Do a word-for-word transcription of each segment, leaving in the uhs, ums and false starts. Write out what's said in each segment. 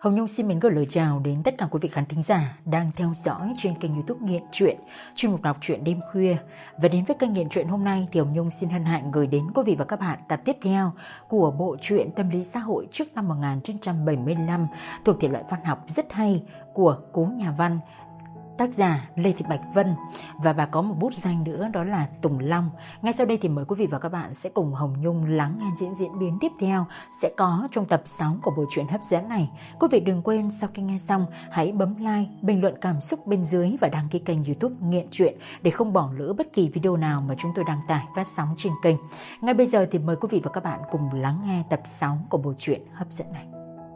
Hồng Nhung xin mến gửi lời chào đến tất cả quý vị khán thính giả đang theo dõi trên kênh YouTube Nghiện Truyện, chuyên mục đọc truyện đêm khuya. Và đến với kênh Nghiện Truyện hôm nay thì Hồng Nhung xin hân hạnh gửi đến quý vị và các bạn tập tiếp theo của bộ truyện tâm lý xã hội trước năm một nghìn chín trăm bảy mươi lăm thuộc thể loại văn học rất hay của Cố Nhà Văn, tác giả Lê Thị Bạch Vân, và bà có một bút danh nữa đó là Tùng Long. Ngay sau đây thì mời quý vị và các bạn sẽ cùng Hồng Nhung lắng nghe diễn diễn biến tiếp theo sẽ có trong tập sáu của bộ truyện hấp dẫn này. Quý vị đừng quên sau khi nghe xong hãy bấm like, bình luận cảm xúc bên dưới và đăng ký kênh YouTube Nghiện Truyện để không bỏ lỡ bất kỳ video nào mà chúng tôi đăng tải phát sóng trên kênh. Ngay bây giờ thì mời quý vị và các bạn cùng lắng nghe tập sáu của bộ truyện hấp dẫn này.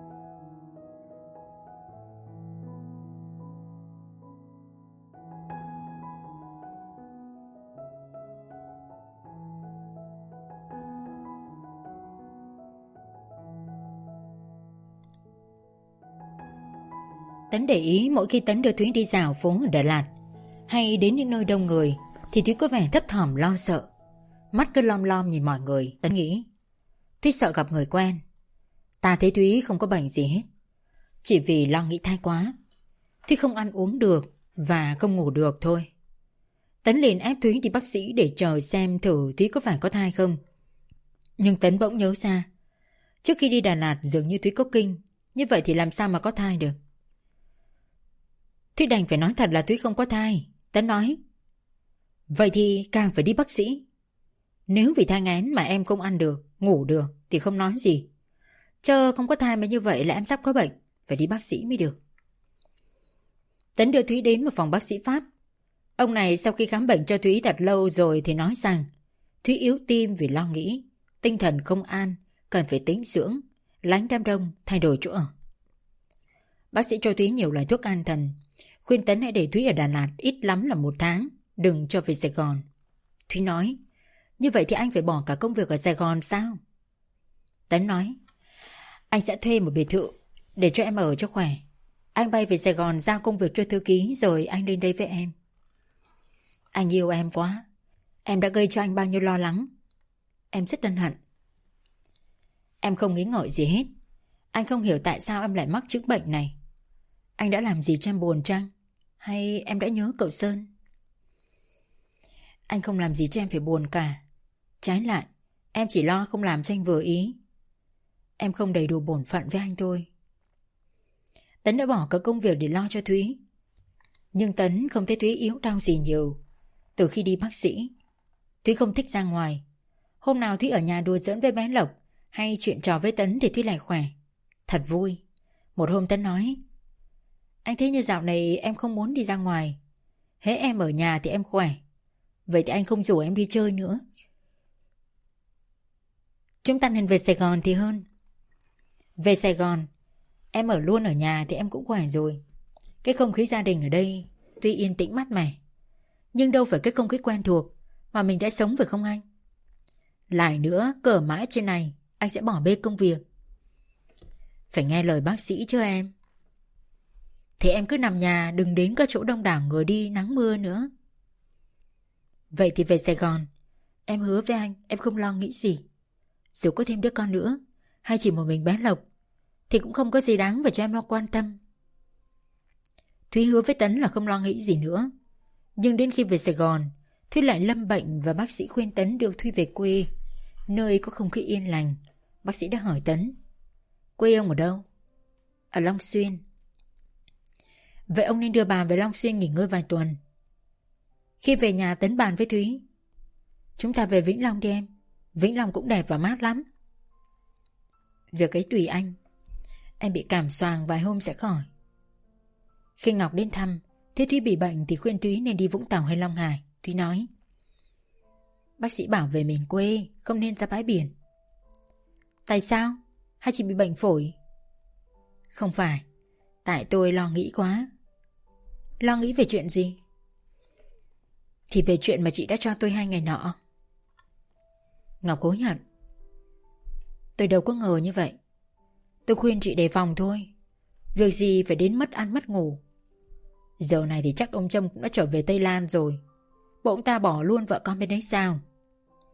Tấn để ý mỗi khi Tấn đưa Thúy đi dạo phố ở Đà Lạt hay đến những nơi đông người thì Thúy có vẻ thấp thỏm lo sợ, mắt cứ lom lom nhìn mọi người. Tấn nghĩ Thúy sợ gặp người quen. Ta thấy Thúy không có bệnh gì hết, chỉ vì lo nghĩ thai quá. Thúy không ăn uống được và không ngủ được thôi. Tấn liền ép Thúy đi bác sĩ để chờ xem thử Thúy có phải có thai không. Nhưng Tấn bỗng nhớ ra, trước khi đi Đà Lạt dường như Thúy có kinh, như vậy thì làm sao mà có thai được. Thúy đành phải nói thật là Thúy không có thai. Tấn nói, vậy thì càng phải đi bác sĩ. Nếu vì thai nghén mà em không ăn được, ngủ được thì không nói gì. Chờ không có thai mà như vậy là em sắp có bệnh, phải đi bác sĩ mới được. Tấn đưa Thúy đến một phòng bác sĩ Pháp. Ông này sau khi khám bệnh cho Thúy thật lâu rồi thì nói rằng Thúy yếu tim vì lo nghĩ, tinh thần không an, cần phải tĩnh dưỡng, lánh đám đông, thay đổi chỗ ở. Bác sĩ cho Thúy nhiều loại thuốc an thần, khuyên Tấn hãy để Thúy ở Đà Lạt ít lắm là một tháng, đừng cho về Sài Gòn. Thúy nói, như vậy thì anh phải bỏ cả công việc ở Sài Gòn sao? Tấn nói, anh sẽ thuê một biệt thự để cho em ở cho khỏe. Anh bay về Sài Gòn giao công việc cho thư ký rồi anh lên đây với em. Anh yêu em quá, em đã gây cho anh bao nhiêu lo lắng. Em rất ân hận. Em không nghĩ ngợi gì hết. Anh không hiểu tại sao em lại mắc chứng bệnh này. Anh đã làm gì cho em buồn chăng? Hay em đã nhớ cậu Sơn? Anh không làm gì cho em phải buồn cả. Trái lại, em chỉ lo không làm cho anh vừa ý. Em không đầy đủ bổn phận với anh thôi. Tấn đã bỏ cả công việc để lo cho Thúy. Nhưng Tấn không thấy Thúy yếu đau gì nhiều. Từ khi đi bác sĩ, Thúy không thích ra ngoài. Hôm nào Thúy ở nhà đùa giỡn với bé Lộc hay chuyện trò với Tấn thì Thúy lại khỏe. Thật vui. Một hôm Tấn nói, anh thấy như dạo này em không muốn đi ra ngoài. Hễ em ở nhà thì em khỏe. Vậy thì anh không rủ em đi chơi nữa. Chúng ta nên về Sài Gòn thì hơn. Về Sài Gòn, em ở luôn ở nhà thì em cũng khỏe rồi. Cái không khí gia đình ở đây tuy yên tĩnh mát mẻ, nhưng đâu phải cái không khí quen thuộc mà mình đã sống phải không anh? Lại nữa, cờ mãi trên này anh sẽ bỏ bê công việc. Phải nghe lời bác sĩ chứ em. Thì em cứ nằm nhà, đừng đến các chỗ đông đảo người đi nắng mưa nữa. Vậy thì về Sài Gòn, em hứa với anh em không lo nghĩ gì. Dù có thêm đứa con nữa, hay chỉ một mình bé Lộc, thì cũng không có gì đáng phải cho em lo quan tâm. Thúy hứa với Tấn là không lo nghĩ gì nữa. Nhưng đến khi về Sài Gòn, Thúy lại lâm bệnh và bác sĩ khuyên Tấn đưa Thúy về quê, nơi có không khí yên lành. Bác sĩ đã hỏi Tấn, quê ông ở đâu? Ở Long Xuyên. Vậy ông nên đưa bà về Long Xuyên nghỉ ngơi vài tuần. Khi về nhà Tấn bàn với Thúy, chúng ta về Vĩnh Long đi em. Vĩnh Long cũng đẹp và mát lắm. Việc ấy tùy anh. Em bị cảm xoàng vài hôm sẽ khỏi. Khi Ngọc đến thăm, thấy Thúy bị bệnh thì khuyên Thúy nên đi Vũng Tàu hay Long Hải. Thúy nói, bác sĩ bảo về miền quê, không nên ra bãi biển. Tại sao? Hay chỉ bị bệnh phổi? Không phải, tại tôi lo nghĩ quá. Lo nghĩ về chuyện gì? Thì về chuyện mà chị đã cho tôi hai ngày nọ. Ngọc hối hận. Tôi đâu có ngờ như vậy. Tôi khuyên chị đề phòng thôi. Việc gì phải đến mất ăn mất ngủ. Giờ này thì chắc ông Trâm cũng đã trở về Tây Lan rồi. Bộ ông ta bỏ luôn vợ con bên đấy sao?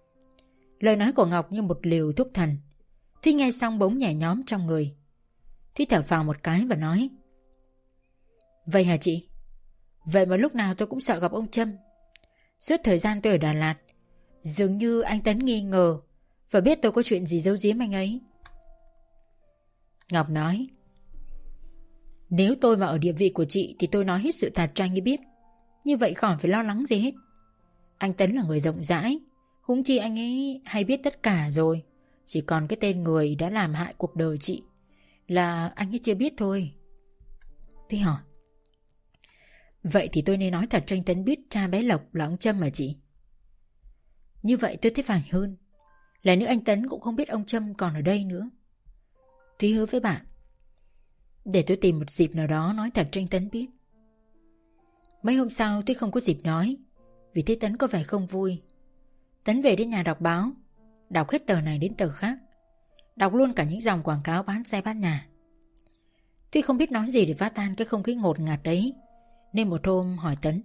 Lời nói của Ngọc như một liều thuốc thần. Thúy nghe xong bỗng nhẹ nhõm trong người. Thúy thở phào một cái và nói: Vậy hả chị? Vậy mà lúc nào tôi cũng sợ gặp ông Trâm. Suốt thời gian tôi ở Đà Lạt, dường như anh Tấn nghi ngờ và biết tôi có chuyện gì giấu giếm anh ấy. Ngọc nói: Nếu tôi mà ở địa vị của chị thì tôi nói hết sự thật cho anh ấy biết. Như vậy khỏi phải lo lắng gì hết. Anh Tấn là người rộng rãi, huống chi anh ấy hay biết tất cả rồi. Chỉ còn cái tên người đã làm hại cuộc đời chị là anh ấy chưa biết thôi. Thế hỏi: Vậy thì tôi nên nói thật cho anh Tấn biết cha bé Lộc là ông Trâm mà chị? Như vậy tôi thấy phải hơn. Là nữa anh Tấn cũng không biết ông Trâm còn ở đây nữa. Thúy hứa với bạn: Để tôi tìm một dịp nào đó nói thật cho anh Tấn biết. Mấy hôm sau tôi không có dịp nói, vì thấy Tấn có vẻ không vui. Tấn về đến nhà đọc báo, đọc hết tờ này đến tờ khác, đọc luôn cả những dòng quảng cáo bán xe bán nhà. Tuy không biết nói gì để phá tan cái không khí ngột ngạt đấy, nên một hôm hỏi Tấn: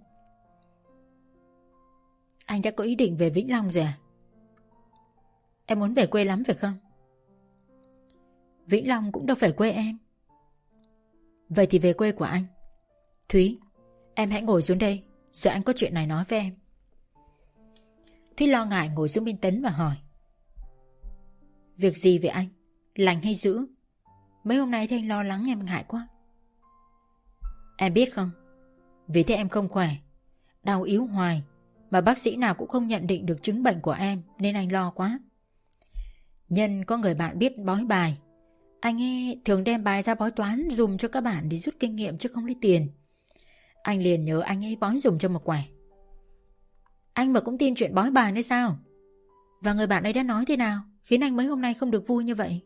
Anh đã có ý định về Vĩnh Long rồi à? Em muốn về quê lắm phải không? Vĩnh Long cũng đâu phải quê em. Vậy thì về quê của anh. Thúy, em hãy ngồi xuống đây, rồi anh có chuyện này nói với em. Thúy lo ngại ngồi xuống bên Tấn và hỏi: Việc gì vậy anh? Lành hay dữ? Mấy hôm nay thấy anh lo lắng em ngại quá. Em biết không, vì thế em không khỏe, đau yếu hoài, mà bác sĩ nào cũng không nhận định được chứng bệnh của em, nên anh lo quá. Nhân có người bạn biết bói bài, anh ấy thường đem bài ra bói toán dùm cho các bạn để rút kinh nghiệm chứ không lấy tiền. Anh liền nhớ anh ấy bói dùm cho một quẻ. Anh mà cũng tin chuyện bói bài nữa sao? Và người bạn ấy đã nói thế nào khiến anh mấy hôm nay không được vui như vậy?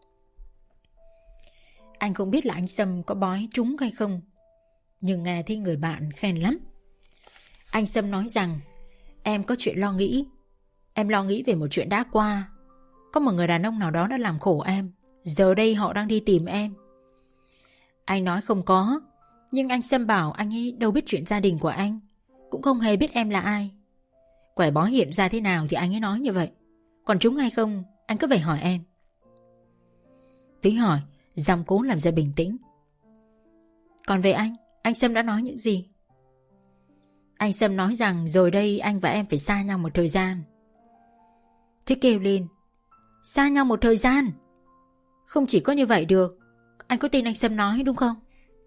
Anh không biết là anh Sâm có bói trúng hay không, nhưng nghe thấy người bạn khen lắm. Anh Sâm nói rằng em có chuyện lo nghĩ. Em lo nghĩ về một chuyện đã qua. Có một người đàn ông nào đó đã làm khổ em, giờ đây họ đang đi tìm em. Anh nói không có, nhưng anh Sâm bảo anh ấy đâu biết chuyện gia đình của anh, cũng không hề biết em là ai. Quẻ bói hiện ra thế nào thì anh ấy nói như vậy, còn trúng hay không anh cứ phải hỏi em. Túy hỏi, giọng cố làm ra bình tĩnh: Còn về anh, anh Sâm đã nói những gì? Anh Sâm nói rằng rồi đây anh và em phải xa nhau một thời gian. Thế kêu lên: Xa nhau một thời gian? Không chỉ có như vậy được. Anh có tin anh Sâm nói đúng không?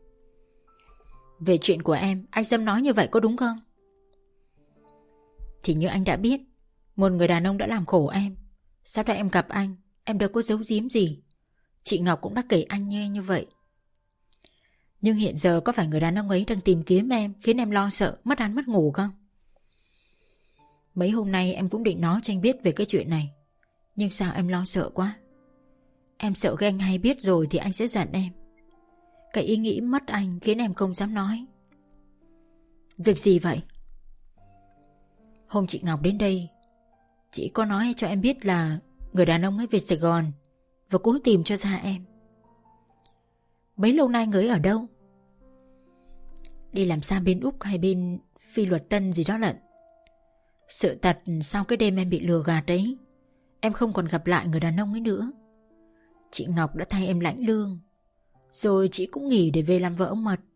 Về chuyện của em, anh Sâm nói như vậy có đúng không? Thì như anh đã biết, một người đàn ông đã làm khổ em. Sau đó em gặp anh, em đâu có giấu giếm gì. Chị Ngọc cũng đã kể anh nghe như vậy. Nhưng hiện giờ có phải người đàn ông ấy đang tìm kiếm em, khiến em lo sợ, mất ăn mất ngủ không? Mấy hôm nay em cũng định nói cho anh biết về cái chuyện này, nhưng sao em lo sợ quá? Em sợ khi anh hay biết rồi thì anh sẽ giận em. Cái ý nghĩ mất anh khiến em không dám nói. Việc gì vậy? Hôm chị Ngọc đến đây, chị có nói cho em biết là người đàn ông ấy về Sài Gòn và cố tìm cho ra em. Mấy lâu nay người ấy ở đâu? Đi làm xa bên Úc hay bên Phi Luật Tân gì đó lận. Sự thật sau cái đêm em bị lừa gạt đấy, em không còn gặp lại người đàn ông ấy nữa. Chị Ngọc đã thay em lãnh lương, rồi chị cũng nghỉ để về làm vợ ông Mật.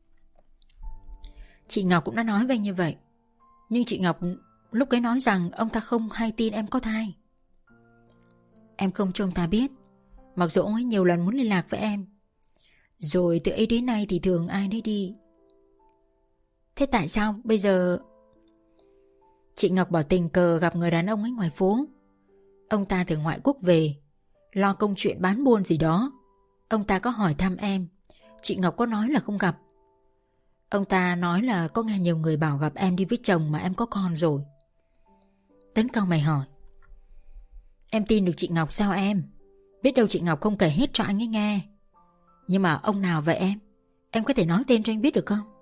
Chị Ngọc cũng đã nói với anh như vậy, nhưng chị Ngọc lúc ấy nói rằng ông ta không hay tin em có thai. Em không cho ông ta biết, mặc dù ông ấy nhiều lần muốn liên lạc với em. Rồi từ ấy đến nay thì thường ai nấy đi. Thế tại sao bây giờ? Chị Ngọc bảo tình cờ gặp người đàn ông ấy ngoài phố. Ông ta từ ngoại quốc về, lo công chuyện bán buôn gì đó. Ông ta có hỏi thăm em, chị Ngọc có nói là không gặp. Ông ta nói là có nghe nhiều người bảo gặp em đi với chồng mà em có con rồi. Tấn cau mày hỏi: Em tin được chị Ngọc sao em? Biết đâu chị Ngọc không kể hết cho anh ấy nghe. Nhưng mà ông nào vậy em? Em có thể nói tên cho anh biết được không?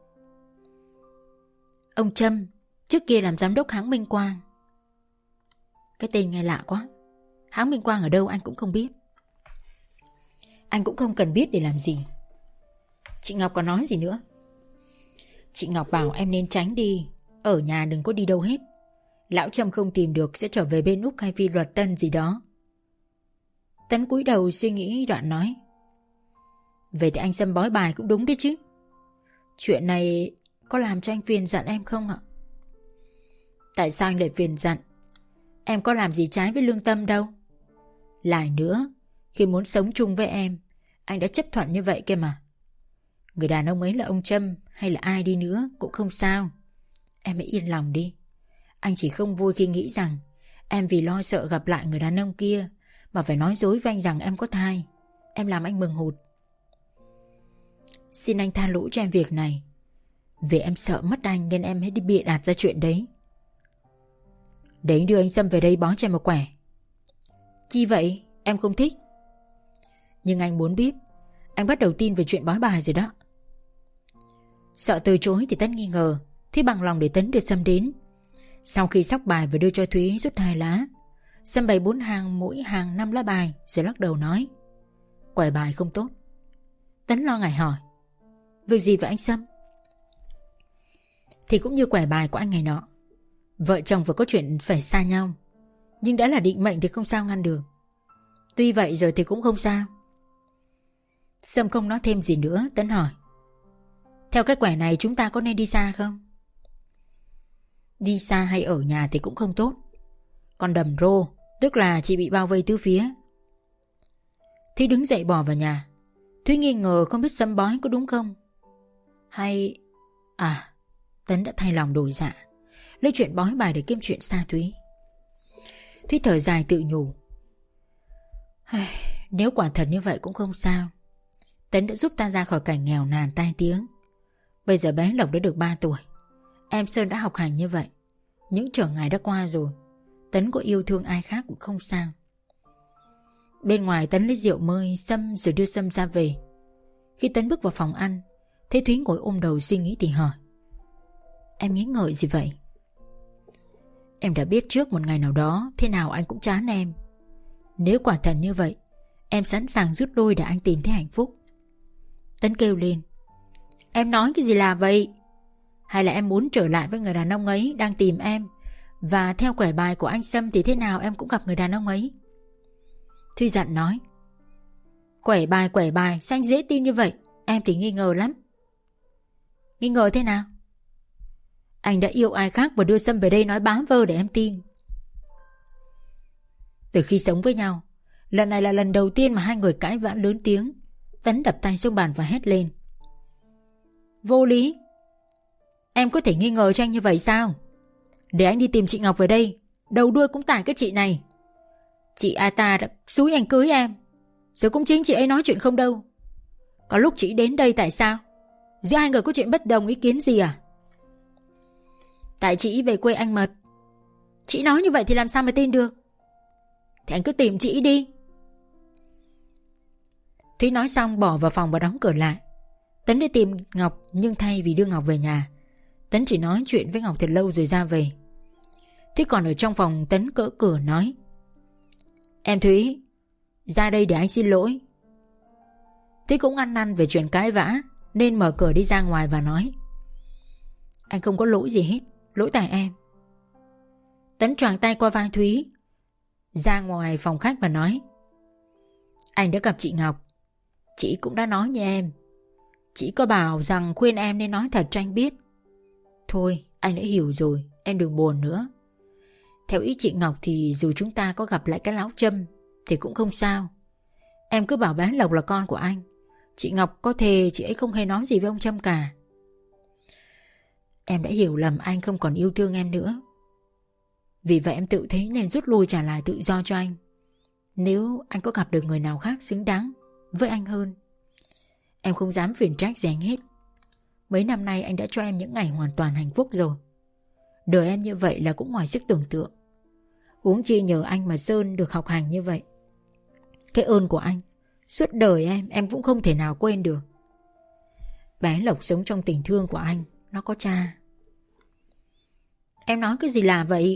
Ông Trâm, trước kia làm giám đốc hãng Minh Quang. Cái tên nghe lạ quá. Hãng Minh Quang ở đâu anh cũng không biết. Anh cũng không cần biết để làm gì. Chị Ngọc còn nói gì nữa? Chị Ngọc bảo em nên tránh đi, ở nhà đừng có đi đâu hết. Lão Trâm không tìm được sẽ trở về bên Úc hay Phi Luật Tân gì đó. Tấn cúi đầu suy nghĩ đoạn nói: Vậy thì anh Sâm bói bài cũng đúng đấy chứ. Chuyện này có làm cho anh phiền giận em không ạ? Tại sao anh lại phiền giận? Em có làm gì trái với lương tâm đâu. Lại nữa, khi muốn sống chung với em, anh đã chấp thuận như vậy kia mà. Người đàn ông ấy là ông Trâm hay là ai đi nữa cũng không sao. Em hãy yên lòng đi. Anh chỉ không vui khi nghĩ rằng em vì lo sợ gặp lại người đàn ông kia mà phải nói dối với anh rằng em có thai. Em làm anh mừng hụt. Xin anh tha lỗi cho em việc này. Vì em sợ mất anh nên em hãy đi bịa đặt ra chuyện đấy. Để anh đưa anh Sâm về đây bó cho em một quẻ. Chi vậy? Em không thích. Nhưng anh muốn biết. Anh bắt đầu tin về chuyện bói bài rồi đó. Sợ từ chối thì Tấn nghi ngờ, Thúy bằng lòng để Tấn đưa Sâm đến. Sau khi sóc bài và đưa cho Thúy rút hai lá, Sâm bày bốn hàng, mỗi hàng năm lá bài, rồi lắc đầu nói: quẻ bài không tốt. Tấn lo ngại hỏi: việc gì vậy anh Sâm? Thì cũng như quẻ bài của anh ngày nọ, vợ chồng vừa có chuyện phải xa nhau, nhưng đã là định mệnh thì không sao ngăn được. Tuy vậy rồi thì cũng không sao. Sâm không nói thêm gì nữa. Tấn hỏi: theo cái quẻ này chúng ta có nên đi xa không? Đi xa hay ở nhà thì cũng không tốt. Còn đầm rô, tức là chị bị bao vây tứ phía. Thúy đứng dậy bỏ vào nhà. Thúy nghi ngờ không biết Sâm bói có đúng không. Hay... À, Tấn đã thay lòng đổi dạ, lấy chuyện bói bài để kiếm chuyện xa Thúy. Thúy thở dài tự nhủ: nếu quả thật như vậy cũng không sao. Tấn đã giúp ta ra khỏi cảnh nghèo nàn tai tiếng. Bây giờ bé Lộc đã được ba tuổi. Em Sơn đã học hành như vậy. Những trở ngại đã qua rồi. Tấn có yêu thương ai khác cũng không sao. Bên ngoài Tấn lấy rượu mời Sâm rồi đưa Sâm ra về. Khi Tấn bước vào phòng ăn, thấy Thúy ngồi ôm đầu suy nghĩ thì hỏi: em nghĩ ngợi gì vậy? Em đã biết trước một ngày nào đó thế nào anh cũng chán em. Nếu quả thật như vậy, em sẵn sàng rút đôi để anh tìm thấy hạnh phúc. Tấn kêu lên: em nói cái gì là vậy? Hay là em muốn trở lại với người đàn ông ấy đang tìm em, và theo quẻ bài của anh Sâm thì thế nào em cũng gặp người đàn ông ấy? Thúy giận nói: quẻ bài quẻ bài sao anh dễ tin như vậy? Em thì nghi ngờ lắm. Nghi ngờ thế nào? Anh đã yêu ai khác và đưa Sâm về đây nói bám vơ để em tin. Từ khi sống với nhau, lần này là lần đầu tiên mà hai người cãi vã lớn tiếng. Tấn đập tay xuống bàn và hét lên: vô lý! Em có thể nghi ngờ cho anh như vậy sao? Để anh đi tìm chị Ngọc về đây, đầu đuôi cũng tại cái chị này. Chị A ta đã xúi anh cưới em, rồi cũng chính chị ấy nói chuyện không đâu. Có lúc chị đến đây tại sao? Giữa hai người có chuyện bất đồng ý kiến gì à? Tại chị về quê anh Mật. Chị nói như vậy thì làm sao mà tin được? Thì anh cứ tìm chị đi. Thúy nói xong bỏ vào phòng và đóng cửa lại. Tấn đi tìm Ngọc, nhưng thay vì đưa Ngọc về nhà, Tấn chỉ nói chuyện với Ngọc thật lâu rồi ra về. Thúy còn ở trong phòng. Tấn cỡ cửa nói: em Thúy, ra đây để anh xin lỗi. Thúy cũng ăn năn về chuyện cãi vã nên mở cửa đi ra ngoài và nói: anh không có lỗi gì hết, lỗi tại em. Tấn choàng tay qua vai Thúy ra ngoài phòng khách và nói: anh đã gặp chị Ngọc. Chị cũng đã nói như em. Chị có bảo rằng khuyên em nên nói thật cho anh biết. Thôi, anh đã hiểu rồi, em đừng buồn nữa. Theo ý chị Ngọc thì dù chúng ta có gặp lại cái lão Trâm thì cũng không sao. Em cứ bảo bé Lộc là con của anh. Chị Ngọc có thề chị ấy không hề nói gì với ông Trâm cả. Em đã hiểu lầm anh không còn yêu thương em nữa. Vì vậy em tự thấy nên rút lui trả lại tự do cho anh. Nếu anh có gặp được người nào khác xứng đáng với anh hơn, em không dám phiền trách gì anh hết. Mấy năm nay anh đã cho em những ngày hoàn toàn hạnh phúc rồi. Đời em như vậy là cũng ngoài sức tưởng tượng. Huống chi nhờ anh mà Sơn được học hành như vậy. Cái ơn của anh suốt đời em Em cũng không thể nào quên được. Bé Lộc sống trong tình thương của anh. Nó có cha. Em nói cái gì là vậy?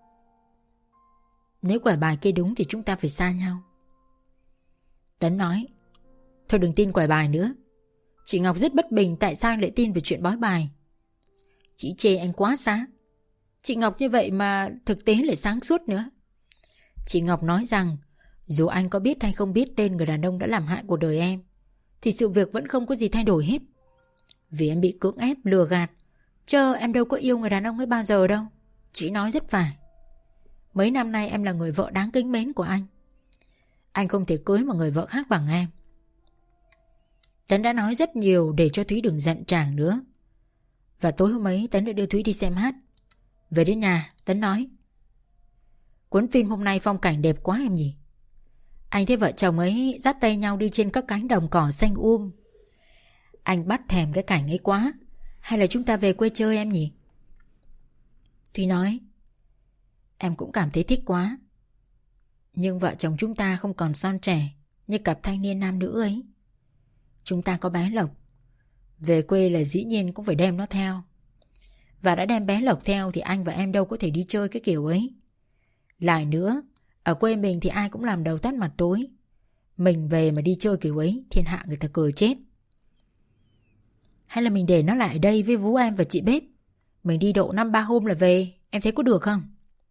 Nếu quẻ bài kia đúng thì chúng ta phải xa nhau. Tấn nói: thôi đừng tin quẻ bài nữa. Chị Ngọc rất bất bình tại sao anh lại tin về chuyện bói bài. Chị chê anh quá sáng. Chị Ngọc như vậy mà thực tế lại sáng suốt nữa. Chị Ngọc nói rằng dù anh có biết hay không biết tên người đàn ông đã làm hại cuộc đời em, thì sự việc vẫn không có gì thay đổi hết. Vì em bị cưỡng ép lừa gạt, chứ em đâu có yêu người đàn ông ấy bao giờ đâu. Chị nói rất phải. Mấy năm nay em là người vợ đáng kính mến của anh. Anh không thể cưới một người vợ khác bằng em. Tấn đã nói rất nhiều để cho Thúy đừng giận chàng nữa. Và tối hôm ấy Tấn đã đưa Thúy đi xem hát. Về đến nhà Tấn nói: Cuốn phim hôm nay phong cảnh đẹp quá em nhỉ. Anh thấy vợ chồng ấy dắt tay nhau đi trên các cánh đồng cỏ xanh um. Anh bắt thèm cái cảnh ấy quá. Hay là chúng ta về quê chơi em nhỉ? Thúy nói: Em cũng cảm thấy thích quá. Nhưng vợ chồng chúng ta không còn son trẻ như cặp thanh niên nam nữ ấy. Chúng ta có bé Lộc. Về quê là dĩ nhiên cũng phải đem nó theo. Và đã đem bé Lộc theo thì anh và em đâu có thể đi chơi cái kiểu ấy. Lại nữa, ở quê mình thì ai cũng làm đầu tắt mặt tối. Mình về mà đi chơi kiểu ấy, thiên hạ người ta cười chết. Hay là mình để nó lại ở đây với Vũ em và chị Bếp. Mình đi độ năm ba hôm là về. Em thấy có được không?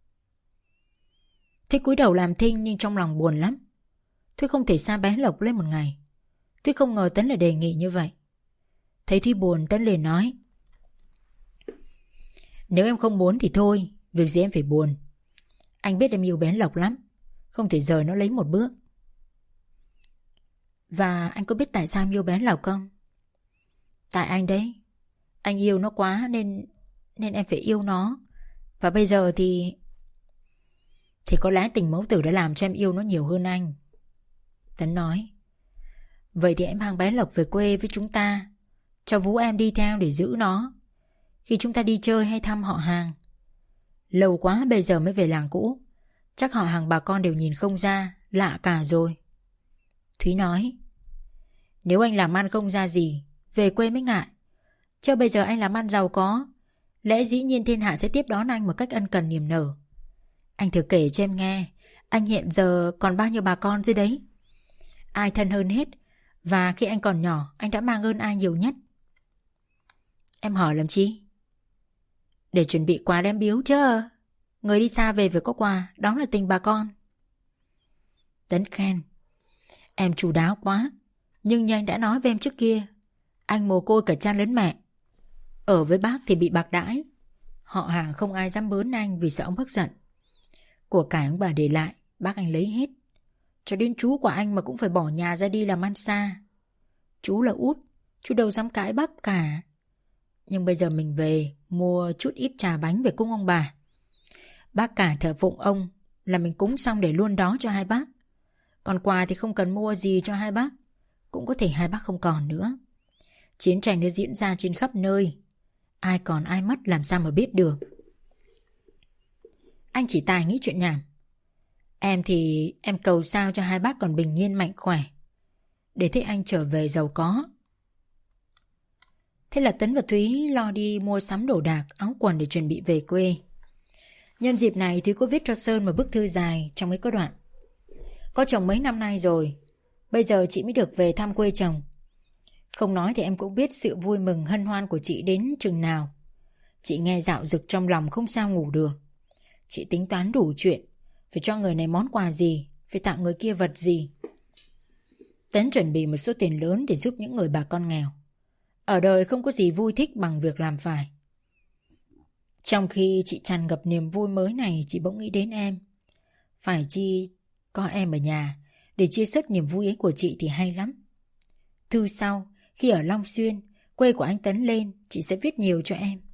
Thế cúi đầu làm thinh nhưng trong lòng buồn lắm. Thúy không thể xa bé Lộc lên một ngày. Thúy không ngờ Tấn lại đề nghị như vậy. Thấy Thúy buồn, Tấn liền nói: Nếu em không muốn thì thôi. Việc gì em phải buồn. Anh biết em yêu bé Lộc lắm. Không thể rời nó lấy một bước. Và anh có biết tại sao em yêu bé Lộc không? Tại anh đấy. Anh yêu nó quá nên Nên em phải yêu nó. Và bây giờ thì Thì có lẽ tình mẫu tử đã làm cho em yêu nó nhiều hơn anh. Tấn nói: Vậy thì em mang bé Lộc về quê với chúng ta, cho Vũ em đi theo để giữ nó khi chúng ta đi chơi hay thăm họ hàng. Lâu quá bây giờ mới về làng cũ. Chắc họ hàng bà con đều nhìn không ra. Lạ cả rồi. Thúy nói: Nếu anh làm ăn không ra gì, về quê mới ngại. Chứ bây giờ anh làm ăn giàu có, lẽ dĩ nhiên thiên hạ sẽ tiếp đón anh một cách ân cần niềm nở. Anh thử kể cho em nghe, anh hiện giờ còn bao nhiêu bà con dưới đấy. Ai thân hơn hết. Và khi anh còn nhỏ, anh đã mang ơn ai nhiều nhất? Em hỏi làm chi? Để chuẩn bị quà đem biếu chứ. Người đi xa về phải có quà. Đó là tình bà con. Tấn khen: Em chu đáo quá. Nhưng như anh đã nói với em trước kia, anh mồ côi cả cha lẫn mẹ. Ở với bác thì bị bạc đãi. Họ hàng không ai dám bớn anh vì sợ ông bác giận. Của cải ông bà để lại, bác anh lấy hết. Cho đến chú của anh mà cũng phải bỏ nhà ra đi làm ăn xa. Chú là út, chú đâu dám cãi bác cả. Nhưng bây giờ mình về mua chút ít trà bánh về cúng ông bà. Bác cả thờ phụng ông là mình cúng xong để luôn đó cho hai bác. Còn quà thì không cần mua gì cho hai bác. Cũng có thể hai bác không còn nữa. Chiến tranh đã diễn ra trên khắp nơi. Ai còn ai mất làm sao mà biết được. Anh chỉ tài nghĩ chuyện nhảm. Em thì em cầu sao cho hai bác còn bình yên mạnh khỏe, để thấy anh trở về giàu có. Thế là Tấn và Thúy lo đi mua sắm đồ đạc, áo quần để chuẩn bị về quê. Nhân dịp này Thúy có viết cho Sơn một bức thư dài trong mấy có đoạn: Có chồng mấy năm nay rồi, bây giờ chị mới được về thăm quê chồng. Không nói thì em cũng biết sự vui mừng hân hoan của chị đến chừng nào. Chị nghe dạo dực trong lòng không sao ngủ được. Chị tính toán đủ chuyện, phải cho người này món quà gì, phải tặng người kia vật gì. Tấn chuẩn bị một số tiền lớn để giúp những người bà con nghèo. Ở đời không có gì vui thích bằng việc làm phải. Trong khi chị tràn ngập niềm vui mới này, chị bỗng nghĩ đến em. Phải chi có em ở nhà để chia sớt niềm vui ấy của chị thì hay lắm. Thư sau, khi ở Long Xuyên, quê của anh Tấn lên, chị sẽ viết nhiều cho em.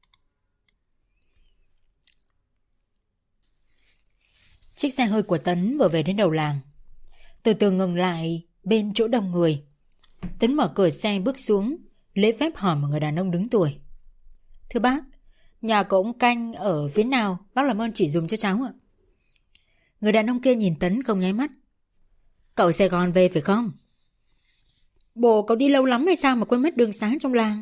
Chiếc xe hơi của Tấn vừa về đến đầu làng, từ từ ngừng lại bên chỗ đông người. Tấn mở cửa xe bước xuống, lễ phép hỏi một người đàn ông đứng tuổi: Thưa bác, nhà của ông Canh ở phía nào, bác làm ơn chỉ dùm cho cháu ạ. Người đàn ông kia nhìn Tấn không nháy mắt: Cậu Sài Gòn về phải không? Bộ cậu đi lâu lắm hay sao mà quên mất đường xá trong làng?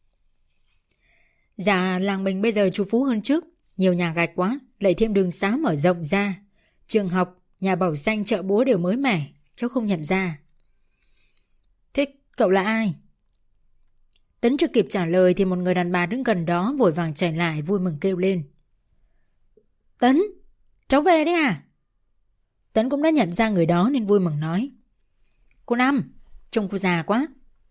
Dạ, làng mình bây giờ chu phú hơn trước, nhiều nhà gạch quá, lại thêm đường xá mở rộng ra. Trường học, nhà bảo xanh, chợ búa đều mới mẻ, cháu không nhận ra. Thế cậu là ai? Tấn chưa kịp trả lời thì một người đàn bà đứng gần đó vội vàng chạy lại vui mừng kêu lên: Tấn, cháu về đấy à? Tấn cũng đã nhận ra người đó nên vui mừng nói: Cô Năm, Trông cô già quá.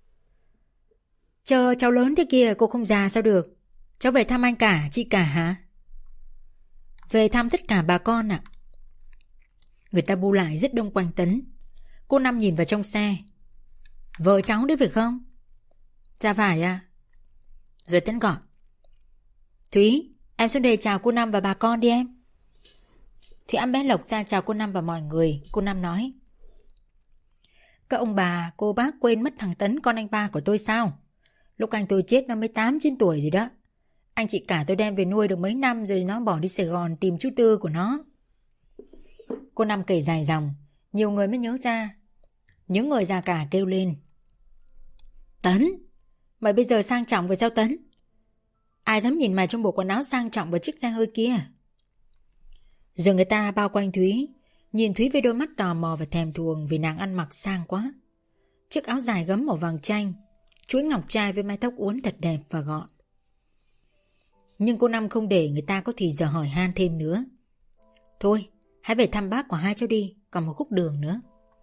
Chờ cháu lớn thế kia cô không già sao được. Cháu về thăm anh cả, chị cả hả? Về thăm tất cả bà con ạ. Người ta bu lại rất đông quanh Tấn. Cô Năm nhìn vào trong xe. Vợ cháu đấy phải không? Dạ phải à. Rồi Tấn gọi. Thúy, em xuống đây chào cô Năm và bà con đi em. Thì anh bé Lộc ra chào cô Năm và mọi người. Cô Năm nói. Các ông bà, cô bác quên mất thằng Tấn con anh ba của tôi sao? Lúc anh tôi chết nó mới tám chín tuổi gì đó. Anh chị cả tôi đem về nuôi được mấy năm rồi nó bỏ đi Sài Gòn tìm chú Tư của nó. Cô Năm kể dài dòng, nhiều người mới nhớ ra. Những người già cả kêu lên. Tấn, mày bây giờ sang trọng với sao Tấn? Ai dám nhìn mày trong bộ quần áo sang trọng và chiếc xe hơi kia? Rồi người ta bao quanh Thúy, nhìn Thúy với đôi mắt tò mò và thèm thuồng vì nàng ăn mặc sang quá. Chiếc áo dài gấm màu vàng chanh, chuỗi ngọc trai với mái tóc uốn thật đẹp và gọn. Nhưng cô Năm không để người ta có thì giờ hỏi han thêm nữa. Thôi, hãy về thăm bác của hai cháu đi, còn một khúc đường nữa.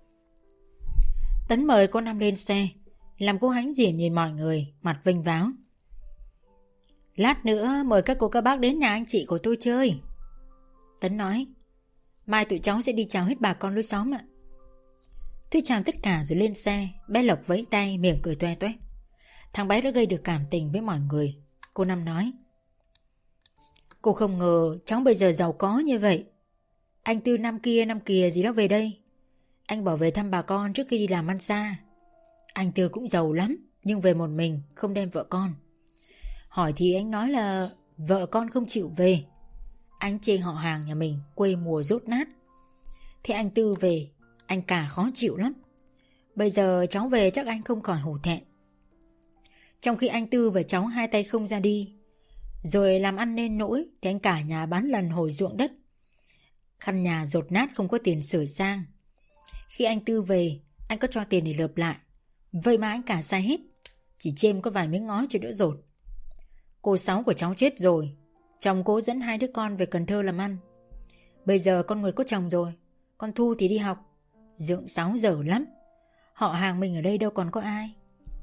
Tấn mời cô Năm lên xe, làm cô hãnh diện nhìn mọi người, mặt vênh váo. Lát nữa mời các cô các bác đến nhà anh chị của tôi chơi. Tấn nói. Mai tụi cháu sẽ đi chào hết bà con lối xóm ạ. Thúy chào tất cả rồi lên xe. Bé Lộc vẫy tay miệng cười toe toét. Thằng bé đã gây được cảm tình với mọi người. Cô Năm nói. Cô không ngờ cháu bây giờ giàu có như vậy. Anh Tư năm kia năm kia gì đó về đây. Anh bỏ về thăm bà con trước khi đi làm ăn xa. Anh Tư cũng giàu lắm, nhưng về một mình, không đem vợ con. Hỏi thì anh nói là vợ con không chịu về. Anh chê họ hàng nhà mình quê mùa dốt nát. Thế anh Tư về, anh cả khó chịu lắm. Bây giờ cháu về chắc anh không khỏi hổ thẹn. Trong khi anh Tư và cháu hai tay không ra đi, rồi làm ăn nên nỗi, thì anh cả nhà bán lần hồi ruộng đất. Căn nhà dột nát không có tiền sửa sang. Khi anh Tư về, anh có cho tiền để lợp lại. Vậy mà anh cả sai hết, chỉ chêm có vài miếng ngói cho đỡ dột. Cô Sáu của cháu chết rồi, chồng cô dẫn hai đứa con về Cần Thơ làm ăn. Bây giờ con người có chồng rồi, con Thu thì đi học. Dượng Sáu dở lắm. Họ hàng mình ở đây đâu còn có ai.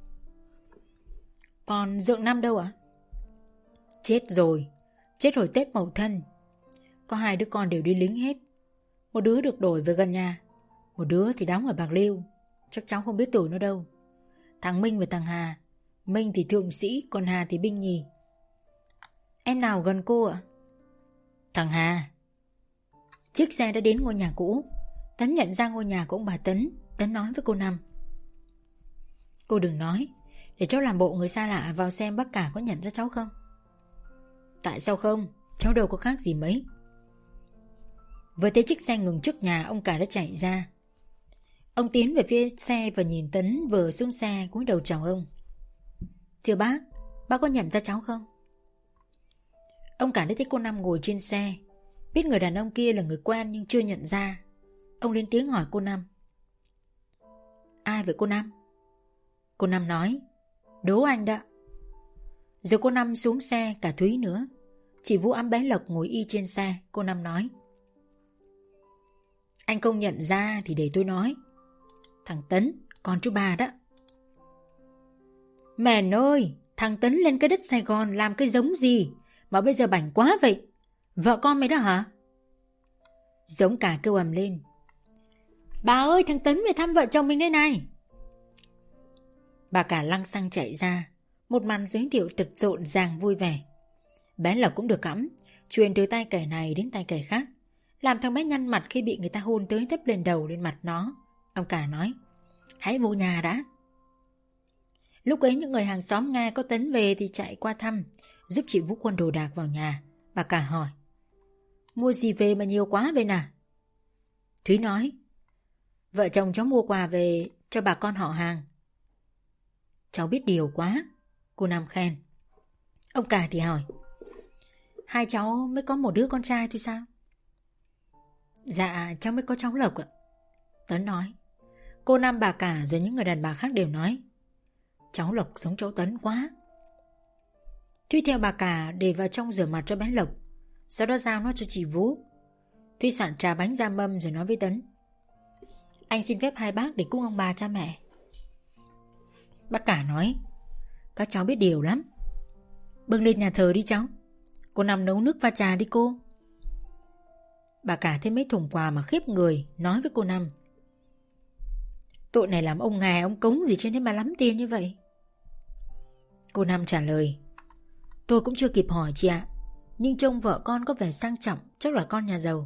Còn Dượng Năm đâu ạ? Chết rồi, chết hồi Tết Mậu Thân. Có hai đứa con đều đi lính hết. Một đứa được đổi về gần nhà, một đứa thì đóng ở Bạc Liêu. Chắc cháu không biết tuổi nó đâu. Thằng Minh và thằng Hà. Minh thì thượng sĩ, còn Hà thì binh nhì. Em nào gần cô ạ? Thằng Hà. Chiếc xe đã đến ngôi nhà cũ. Tấn nhận ra ngôi nhà của ông bà Tấn. Tấn nói với cô Năm. Cô đừng nói, để cháu làm bộ người xa lạ vào xem bác cả có nhận ra cháu không. Tại sao không? Cháu đâu có khác gì mấy. Vừa thấy chiếc xe ngừng trước nhà, ông cả đã chạy ra. Ông tiến về phía xe và nhìn Tấn vừa xuống xe cúi đầu chào ông. Thưa bác, bác có nhận ra cháu không? Ông cả đã thấy cô Năm ngồi trên xe, biết người đàn ông kia là người quen nhưng chưa nhận ra. Ông lên tiếng hỏi cô Năm. Ai vậy cô Năm? Cô Năm nói. Đố anh đó. Rồi cô Năm xuống xe, cả Thúy nữa. Chỉ Vũ ấm bé Lộc ngồi y trên xe. Cô Năm nói. Anh không nhận ra thì để tôi nói. Thằng Tấn, con chú bà đó. Mèn ơi, thằng Tấn lên cái đất Sài Gòn làm cái giống gì mà bây giờ bảnh quá vậy? Vợ con mày đó hả? Giống cả kêu ầm lên. Bà ơi, thằng Tấn về thăm vợ chồng mình đây này. Bà cả lăng xăng chạy ra, một màn giới thiệu thật rộn ràng vui vẻ. Bé Lộc cũng được cõng, truyền từ tay kẻ này đến tay kẻ khác, làm thằng bé nhăn mặt khi bị người ta hôn tới tấp lên đầu lên mặt nó. Ông cả nói. Hãy vô nhà đã. Lúc ấy những người hàng xóm nghe có Tấn về thì chạy qua thăm, giúp chị Vũ quân đồ đạc vào nhà. Bà cả hỏi. Mua gì về mà nhiều quá vậy nà? Thúy nói. Vợ chồng cháu mua quà về cho bà con họ hàng. Cháu biết điều quá. Cô Năm khen. Ông cả thì hỏi. Hai cháu mới có một đứa con trai thôi sao? Dạ cháu mới có cháu Lộc ạ. Tấn nói. Cô Năm, bà cả rồi những người đàn bà khác đều nói. Cháu Lộc giống cháu Tấn quá. Thúy theo bà cả để vào trong rửa mặt cho bé Lộc, sau đó giao nó cho chị Vũ. Thúy soạn trà bánh ra mâm rồi nói với Tấn. Anh xin phép hai bác để cúng ông bà cha mẹ. Bác cả nói: Các cháu biết điều lắm. Bưng lên nhà thờ đi cháu. Cô Năm nấu nước pha trà đi cô. Bà cả thấy mấy thùng quà mà khiếp người, nói với cô Năm: Tội này làm ông nghè ông cống gì trên đấy mà lắm tiền như vậy? Cô Năm trả lời: Tôi cũng chưa kịp hỏi chị ạ, nhưng trông vợ con có vẻ sang trọng, chắc là con nhà giàu.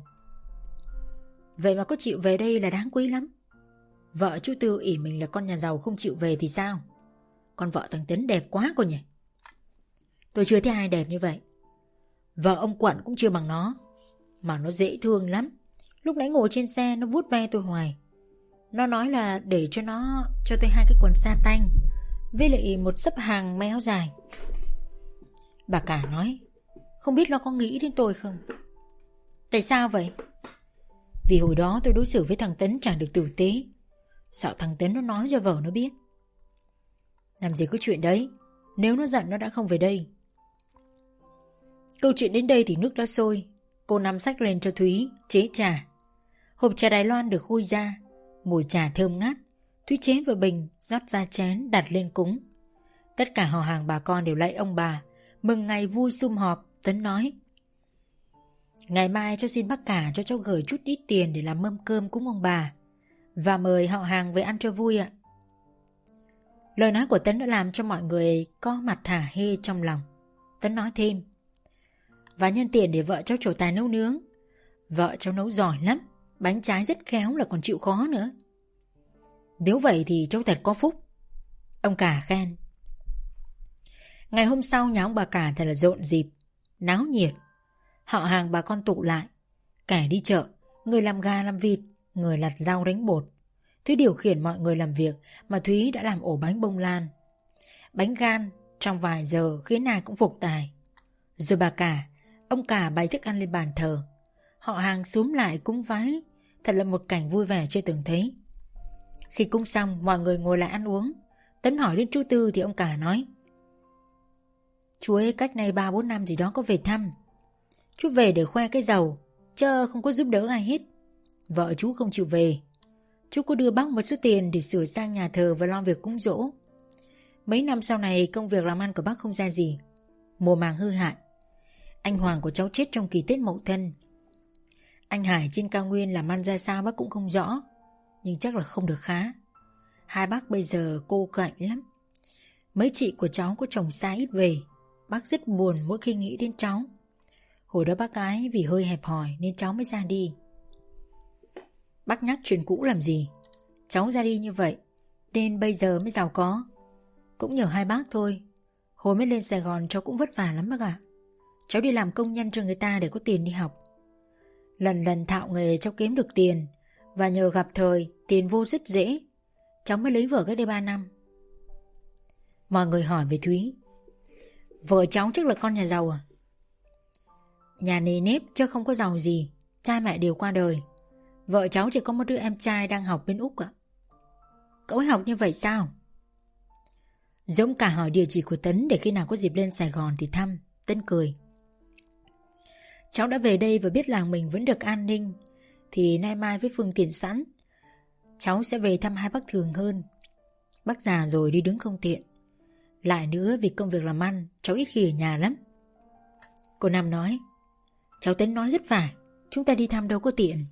Vậy mà có chịu về đây là đáng quý lắm. Vợ chú Tư ỷ mình là con nhà giàu không chịu về thì sao? Con vợ thằng Tấn đẹp quá cô nhỉ? Tôi chưa thấy ai đẹp như vậy. Vợ ông Quận cũng chưa bằng nó. Mà nó dễ thương lắm. Lúc nãy ngồi trên xe nó vuốt ve tôi hoài. Nó nói là để cho nó cho tôi hai cái quần sa tanh với lại một xấp hàng may áo dài. Bà cả nói: Không biết nó có nghĩ đến tôi không? Tại sao vậy? Vì hồi đó tôi đối xử với thằng Tấn chẳng được tử tế. Sợ thằng Tấn nó nói cho vợ nó biết. Làm gì có chuyện đấy. Nếu nó giận nó đã không về đây. Câu chuyện đến đây thì nước đã sôi. Cô Năm xách lên cho Thúy chế trà. Hộp trà Đài Loan được khui ra, mùi trà thơm ngát. Thúy chế vào bình, rót ra chén đặt lên cúng. Tất cả họ hàng bà con đều lạy ông bà, mừng ngày vui sum họp. Tấn nói: Ngày mai cháu xin bác cả cho cháu gửi chút ít tiền để làm mâm cơm cúng ông bà, và mời họ hàng về ăn cho vui ạ. Lời nói của Tấn đã làm cho mọi người có mặt hả hê trong lòng. Tấn nói thêm: Và nhân tiện để vợ cháu trổ tài nấu nướng. Vợ cháu nấu giỏi lắm, bánh trái rất khéo là còn chịu khó nữa. Nếu vậy thì cháu thật có phúc. Ông cả khen. Ngày hôm sau nhà ông bà cả thật là rộn rịp, náo nhiệt. Họ hàng bà con tụ lại, kẻ đi chợ, người làm gà làm vịt, người lặt rau đánh bột. Thúy điều khiển mọi người làm việc, mà Thúy đã làm ổ bánh bông lan, bánh gan trong vài giờ khiến ai cũng phục tài. Rồi bà cả, ông cả bày thức ăn lên bàn thờ. Họ hàng xúm lại cúng vái, thật là một cảnh vui vẻ chưa từng thấy. Khi cúng xong, mọi người ngồi lại ăn uống. Tấn hỏi đến chú Tư thì ông cả nói: Chú ấy cách này ba bốn năm gì đó có về thăm. Chú về để khoe cái giàu, chứ không có giúp đỡ ai hết. Vợ chú không chịu về. Chú có đưa bác một số tiền để sửa sang nhà thờ và lo việc cúng giỗ. Mấy năm sau này công việc làm ăn của bác không ra gì, mùa màng hư hại. Anh Hoàng của cháu chết trong kỳ Tết Mậu Thân. Anh Hải trên cao nguyên làm ăn ra sao bác cũng không rõ, nhưng chắc là không được khá. Hai bác bây giờ cô cạnh lắm. Mấy chị của cháu có chồng xa ít về. Bác rất buồn mỗi khi nghĩ đến cháu. Hồi đó bác gái vì hơi hẹp hòi nên cháu mới ra đi. Bác nhắc chuyện cũ làm gì? Cháu ra đi như vậy nên bây giờ mới giàu có. Cũng nhờ hai bác thôi. Hồi mới lên Sài Gòn cháu cũng vất vả lắm bác ạ. Cháu đi làm công nhân cho người ta để có tiền đi học. Lần lần thạo nghề cháu kiếm được tiền, và nhờ gặp thời tiền vô rất dễ, cháu mới lấy vợ cách đây ba năm. Mọi người hỏi về Thúy. Vợ cháu chắc là con nhà giàu à? Nhà nề nếp chứ không có giàu gì. Cha mẹ đều qua đời. Vợ cháu chỉ có một đứa em trai đang học bên Úc ạ. Cậu ấy học như vậy sao? Giống cả hỏi địa chỉ của Tấn để khi nào có dịp lên Sài Gòn thì thăm. Tấn cười. Cháu đã về đây và biết làng mình vẫn được an ninh, thì nay mai với phương tiện sẵn, cháu sẽ về thăm hai bác thường hơn. Bác già rồi đi đứng không tiện. Lại nữa vì công việc làm ăn, cháu ít khi ở nhà lắm. Cô Năm nói: Cháu Tấn nói rất phải, chúng ta đi thăm đâu có tiện.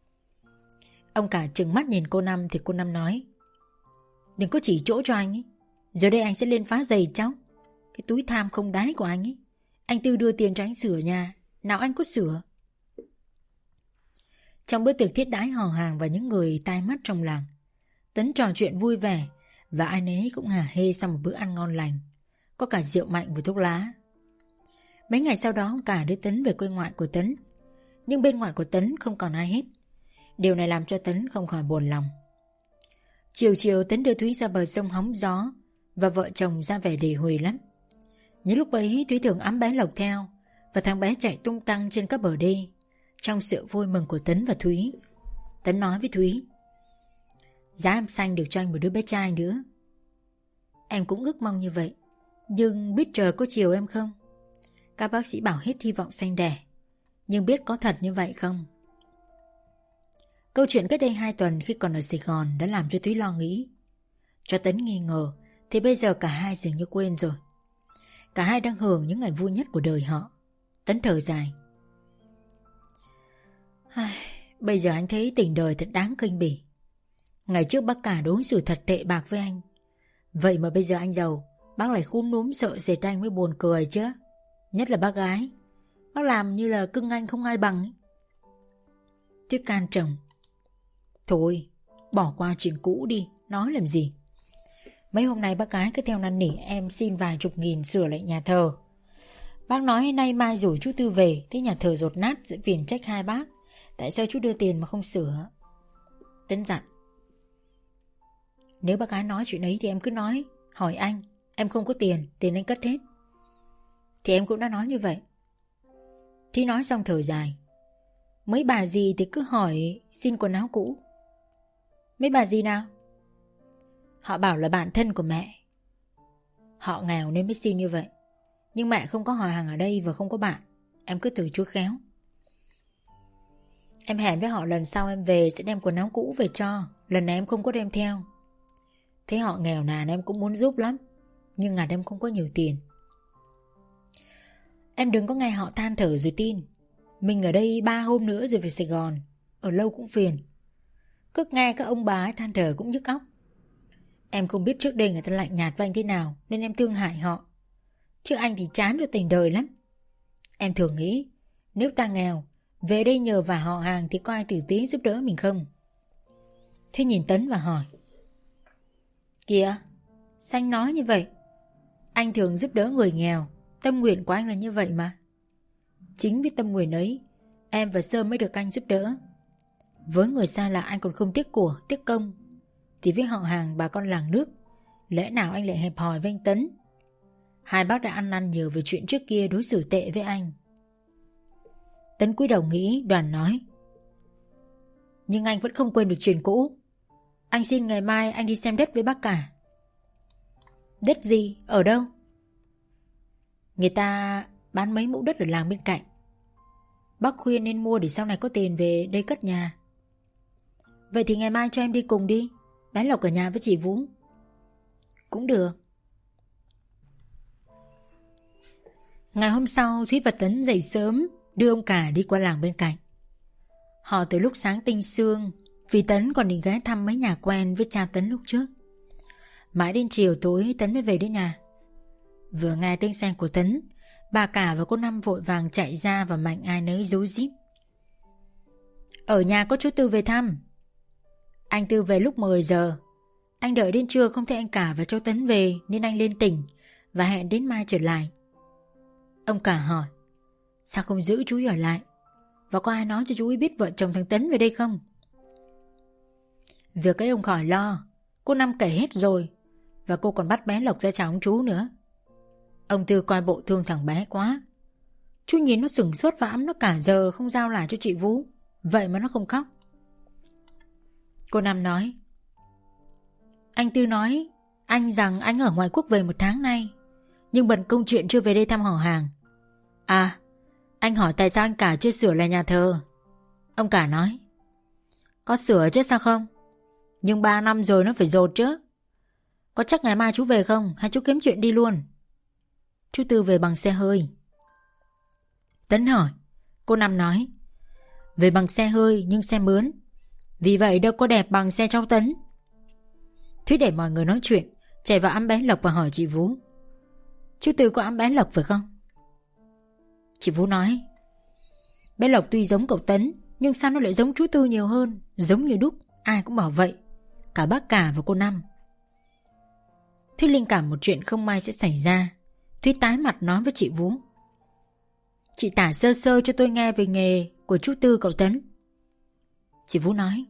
Ông cả trừng mắt nhìn cô Năm thì cô Năm nói: Đừng có chỉ chỗ cho anh ấy. Giờ đây anh sẽ lên phá giày cháu. Cái túi tham không đáy của anh ấy. Anh Tư đưa tiền cho anh sửa nhà, nào anh có sửa. Trong bữa tiệc thiết đãi hò hàng và những người tai mắt trong làng, Tấn trò chuyện vui vẻ, và ai nấy cũng hả hê sau một bữa ăn ngon lành, có cả rượu mạnh và thuốc lá. Mấy ngày sau đó ông cả đưa Tấn về quê ngoại của Tấn, nhưng bên ngoại của Tấn không còn ai hết. Điều này làm cho Tấn không khỏi buồn lòng. Chiều chiều Tấn đưa Thúy ra bờ sông hóng gió, và vợ chồng ra vẻ đề huề lắm. Những lúc ấy Thúy thường ẵm bé Lộc theo, và thằng bé chạy tung tăng trên các bờ đê trong sự vui mừng của Tấn và Thúy. Tấn nói với Thúy: Giá em sanh được cho anh một đứa bé trai nữa. Em cũng ước mong như vậy, nhưng biết trời có chiều em không? Các bác sĩ bảo hết hy vọng sanh đẻ, nhưng biết có thật như vậy không? Câu chuyện cách đây hai tuần khi còn ở Sài Gòn đã làm cho Thúy lo nghĩ. Cho Tấn nghi ngờ thì bây giờ cả hai dường như quên rồi. Cả hai đang hưởng những ngày vui nhất của đời họ. Tấn thở dài. Bây giờ anh thấy tình đời thật đáng khinh bỉ. Ngày trước bác cả đối xử thật tệ bạc với anh, vậy mà bây giờ anh giàu, bác lại khúm núm sợ sệt anh mới buồn cười chứ. Nhất là bác gái, bác làm như là cưng anh không ai bằng ấy. Tuyết can chồng. Thôi, bỏ qua chuyện cũ đi, nói làm gì. Mấy hôm nay bác gái cứ theo năn nỉ em xin vài chục nghìn sửa lại nhà thờ. Bác nói nay mai rủ chú Tư về, thế nhà thờ dột nát sẽ phiền trách hai bác. Tại sao chú đưa tiền mà không sửa? Tấn dặn. Nếu bác gái nói chuyện ấy thì em cứ nói. Hỏi anh, em không có tiền, tiền anh cất hết. Thì em cũng đã nói như vậy. Thì nói xong thở dài. Mấy bà gì thì cứ hỏi xin quần áo cũ. Mấy bà gì nào? Họ bảo là bạn thân của mẹ. Họ nghèo nên mới xin như vậy. Nhưng mẹ không có họ hàng ở đây và không có bạn. Em cứ từ chối khéo. Em hẹn với họ lần sau em về sẽ đem quần áo cũ về cho. Lần này em không có đem theo. Thế họ nghèo nàn em cũng muốn giúp lắm, nhưng ngặt em không có nhiều tiền. Em đừng có nghe họ than thở rồi tin. Mình ở đây ba hôm nữa rồi về Sài Gòn. Ở lâu cũng phiền. Cứ nghe các ông bà ấy than thở cũng nhức óc. Em không biết trước đây người ta lạnh nhạt với anh thế nào, nên em thương hại họ. Chứ anh thì chán cho tình đời lắm. Em thường nghĩ nếu ta nghèo, về đây nhờ vả họ hàng thì có ai tử tế giúp đỡ mình không? Thế nhìn Tấn và hỏi. Kìa, sao anh nói như vậy? Anh thường giúp đỡ người nghèo. Tâm nguyện của anh là như vậy mà. Chính vì tâm nguyện ấy, em và Sơ mới được anh giúp đỡ. Với người xa lạ anh còn không tiếc của, tiếc công. Thì với họ hàng bà con làng nước, lẽ nào anh lại hẹp hòi với anh Tấn? Hai bác đã ăn năn nhiều về chuyện trước kia đối xử tệ với anh. Tấn cúi đầu nghĩ, Đoàn nói. Nhưng anh vẫn không quên được chuyện cũ. Anh xin ngày mai anh đi xem đất với bác cả. Đất gì? Ở đâu? Người ta bán mấy mẫu đất ở làng bên cạnh. Bác khuyên nên mua để sau này có tiền về đây cất nhà. Vậy thì ngày mai cho em đi cùng đi. Bé Lộc ở nhà với chị Vũ. Cũng được. Ngày hôm sau Thúy và Tấn dậy sớm đưa ông cả đi qua làng bên cạnh. Họ từ lúc sáng tinh sương, vì Tấn còn định ghé thăm mấy nhà quen với cha Tấn lúc trước. Mãi đến chiều tối Tấn mới về đến nhà. Vừa nghe tiếng xe của Tấn, bà cả và cô Năm vội vàng chạy ra và mạnh ai nấy rối rít. Ở nhà có chú Tư về thăm. Anh Tư về lúc mười giờ. Anh đợi đến trưa không thấy anh cả và cháu Tấn về nên anh lên tỉnh và hẹn đến mai trở lại. Ông cả hỏi, sao không giữ chú ấy ở lại? Và có ai nói cho chú ấy biết vợ chồng thằng Tấn về đây không? Việc ấy ông khỏi lo. Cô Năm kể hết rồi. Và cô còn bắt bé Lộc ra chào ông chú nữa. Ông Tư coi bộ thương thằng bé quá. Chú nhìn nó sửng sốt và ẵm nó cả giờ không giao lại cho chị Vũ. Vậy mà nó không khóc. Cô Năm nói, anh Tư nói anh rằng anh ở ngoài quốc về một tháng nay, nhưng bận công chuyện chưa về đây thăm họ hàng. À, anh hỏi tại sao anh cả chưa sửa lại nhà thờ. Ông cả nói, có sửa chứ sao không, nhưng ba năm rồi nó phải dột chứ. Có chắc ngày mai chú về không, hay chú kiếm chuyện đi luôn? Chú Tư về bằng xe hơi. Tấn hỏi. Cô Năm nói, về bằng xe hơi nhưng xe mướn, vì vậy đâu có đẹp bằng xe cháu Tấn. Thúy để mọi người nói chuyện, chạy vào ẵm bé Lộc và hỏi chị Vũ, chú Tư có ẵm bé Lộc phải không? Chị Vũ nói, bé Lộc tuy giống cậu Tấn, nhưng sao nó lại giống chú Tư nhiều hơn, giống như đúc. Ai cũng bảo vậy, cả bác cả và cô Năm. Thúy linh cảm một chuyện không may sẽ xảy ra. Thúy tái mặt nói với chị Vũ, chị tả sơ sơ cho tôi nghe về nghề của chú Tư cậu Tấn. Chị Vũ nói,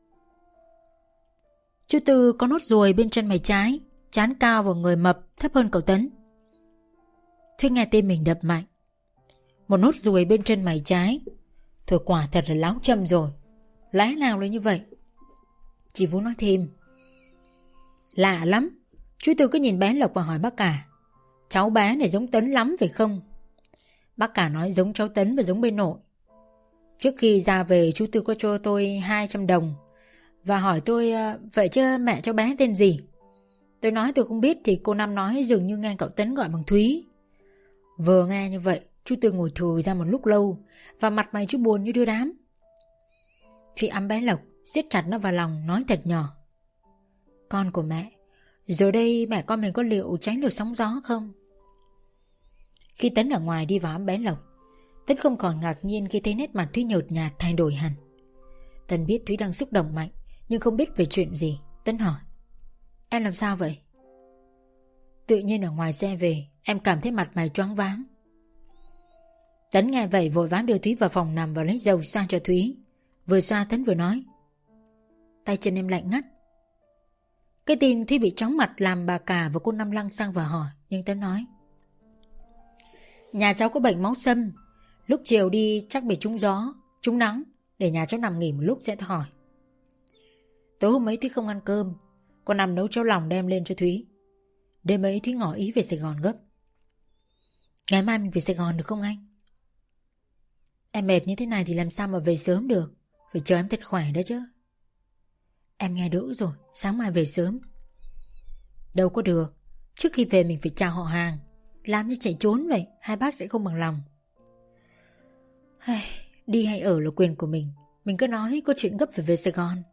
chú Tư có nốt ruồi bên chân mày trái, trán cao và người mập, thấp hơn cậu Tấn. Thúy nghe tim mình đập mạnh. Một nốt ruồi bên chân mày trái, thôi quả thật là láo châm rồi. Lẽ nào lại như vậy? Chị Vũ nói thêm, lạ lắm. Chú Tư cứ nhìn bé Lộc và hỏi bác cả, cháu bé này giống Tấn lắm phải không? Bác cả nói giống cháu Tấn và giống bên nội. Trước khi ra về chú Tư có cho tôi hai trăm đồng và hỏi tôi, vậy chứ mẹ cháu bé tên gì? Tôi nói tôi không biết thì cô Năm nói dường như nghe cậu Tấn gọi bằng Thúy. Vừa nghe như vậy, chú Tư ngồi thừ ra một lúc lâu và mặt mày chú buồn như đưa đám. Thúy ẵm bé Lộc, siết chặt nó vào lòng, nói thật nhỏ: Con của mẹ, rồi đây mẹ con mình có liệu tránh được sóng gió không? Khi Tấn ở ngoài đi vào ẵm bé Lộc, Tấn không còn ngạc nhiên khi thấy nét mặt Thúy nhợt nhạt thay đổi hẳn. Tấn biết Thúy đang xúc động mạnh, nhưng không biết về chuyện gì. Tấn hỏi: Em làm sao vậy? Tự nhiên ở ngoài xe về, em cảm thấy mặt mày choáng váng. Tấn nghe vậy vội vã đưa Thúy vào phòng nằm và lấy dầu xoa cho Thúy. Vừa xoa Tấn vừa nói: Tay chân em lạnh ngắt. Cái tin Thúy bị chóng mặt làm bà cả và cô Năm lăng sang và hỏi, nhưng Tấn nói: Nhà cháu có bệnh máu xâm, lúc chiều đi chắc bị trúng gió, trúng nắng, để nhà cháu nằm nghỉ một lúc sẽ khỏi. Tối hôm ấy Thúy không ăn cơm, cô Năm nấu cháo lòng đem lên cho Thúy. Đêm ấy Thúy ngỏ ý về Sài Gòn gấp. Ngày mai mình về Sài Gòn được không anh? Em mệt như thế này thì làm sao mà về sớm được, phải chờ em thật khỏe đó chứ. Em nghe đỡ rồi, sáng mai về sớm. Đâu có được, trước khi về mình phải chào họ hàng, làm như chạy trốn vậy, hai bác sẽ không bằng lòng. Đi hay ở là quyền của mình, mình cứ nói có chuyện gấp phải về Sài Gòn.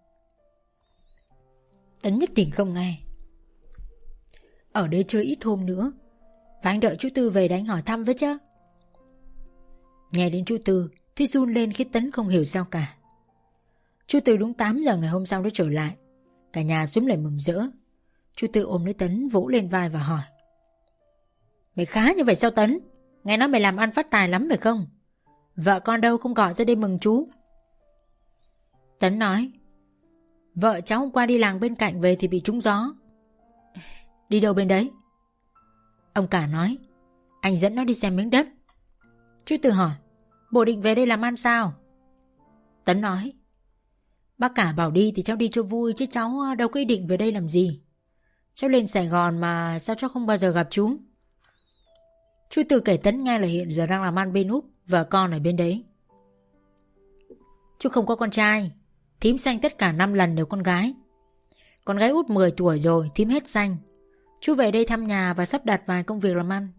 Tấn nhất định không nghe. Ở đây chơi ít hôm nữa, và anh đợi chú Tư về để anh hỏi thăm với chứ. Nghe đến chú Tư, Thúy run lên khi Tấn không hiểu sao cả. Chú Tư đúng tám giờ ngày hôm sau đã trở lại. Cả nhà xúm lại mừng rỡ. Chú Tư ôm lấy Tấn, vỗ lên vai và hỏi: Mày khá như vậy sao Tấn? Nghe nói mày làm ăn phát tài lắm phải không? Vợ con đâu không gọi ra đây mừng chú? Tấn nói: Vợ cháu hôm qua đi làng bên cạnh về thì bị trúng gió. Đi đâu bên đấy? Ông cả nói: Anh dẫn nó đi xem miếng đất. Chú Tư hỏi: Bộ định về đây làm ăn sao? Tấn nói: Bác cả bảo đi thì cháu đi cho vui, chứ cháu đâu có ý định về đây làm gì. Cháu lên Sài Gòn mà sao cháu không bao giờ gặp chú? Chú Tư kể Tấn nghe là hiện giờ đang làm ăn bên Úc, vợ con ở bên đấy. Chú không có con trai, thím sanh tất cả năm lần đều con gái. Con gái út mười tuổi rồi, thím hết sanh. Chú về đây thăm nhà và sắp đặt vài công việc làm ăn.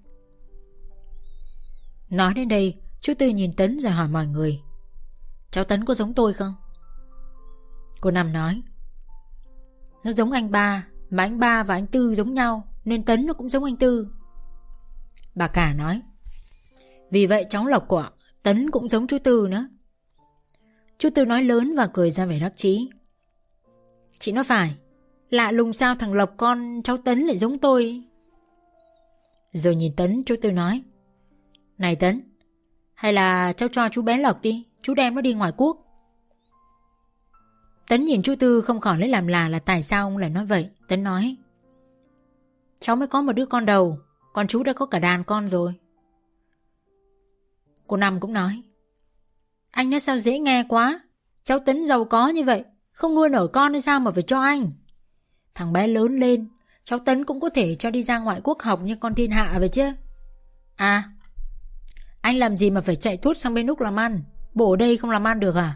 Nói đến đây, chú Tư nhìn Tấn rồi hỏi mọi người: Cháu Tấn có giống tôi không? Cô Năm nói: Nó giống anh ba, mà anh ba và anh Tư giống nhau, nên Tấn nó cũng giống anh Tư. Bà cả nói: Vì vậy cháu Lộc của Tấn cũng giống chú Tư nữa. Chú Tư nói lớn và cười ra vẻ đắc chí: Chị nói phải, lạ lùng sao thằng Lộc con cháu Tấn lại giống tôi. Rồi nhìn Tấn, chú Tư nói: Này Tấn, hay là cháu cho chú bé Lộc đi, chú đem nó đi ngoài quốc. Tấn nhìn chú Tư không khỏi lấy làm lạ là tại sao ông lại nói vậy. Tấn nói: Cháu mới có một đứa con đầu, còn chú đã có cả đàn con rồi. Cô Năm cũng nói: Anh nói sao dễ nghe quá, cháu Tấn giàu có như vậy, không nuôi nổi con hay sao mà phải cho anh. Thằng bé lớn lên, cháu Tấn cũng có thể cho đi ra ngoại quốc học như con thiên hạ vậy chứ. À, anh làm gì mà phải chạy tuốt sang bên Úc làm ăn, bộ ở đây không làm ăn được à?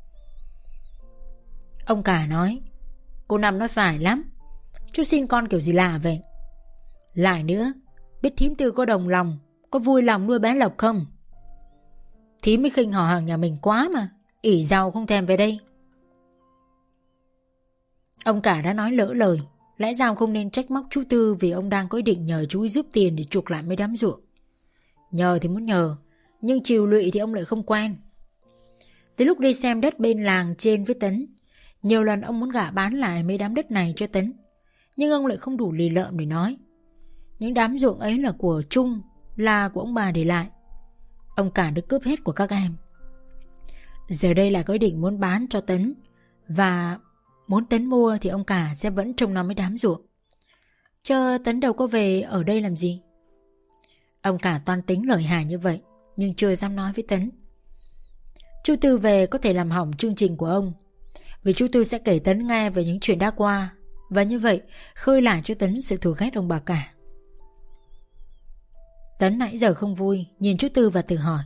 Ông cả nói: Cô Năm nói phải lắm, chú xin con kiểu gì lạ vậy. Lại nữa, biết thím Tư có đồng lòng, có vui lòng nuôi bé Lộc không? Thím mới khinh họ hàng nhà mình quá mà, ỷ giàu không thèm về đây. Ông cả đã nói lỡ lời, lẽ ra không nên trách móc chú Tư vì ông đang có ý định nhờ chú ấy giúp tiền để chuộc lại mấy đám ruộng. Nhờ thì muốn nhờ, nhưng chiều lụy thì ông lại không quen. Tới lúc đi xem đất bên làng trên với Tấn, nhiều lần ông muốn gạ bán lại mấy đám đất này cho Tấn, nhưng ông lại không đủ lì lợm để nói. Những đám ruộng ấy là của Trung, là của ông bà để lại. Ông cả được cướp hết của các em. Giờ đây là có ý định muốn bán cho Tấn, và muốn Tấn mua thì ông cả sẽ vẫn trông nom mấy đám ruộng. Chứ Tấn đâu có về ở đây làm gì. Ông cả toan tính lợi hại như vậy, nhưng chưa dám nói với Tấn. Chú Tư về có thể làm hỏng chương trình của ông, vì chú Tư sẽ kể Tấn nghe về những chuyện đã qua, và như vậy khơi lại cho Tấn sự thù ghét ông bà cả. Tấn nãy giờ không vui, nhìn chú Tư và tự hỏi: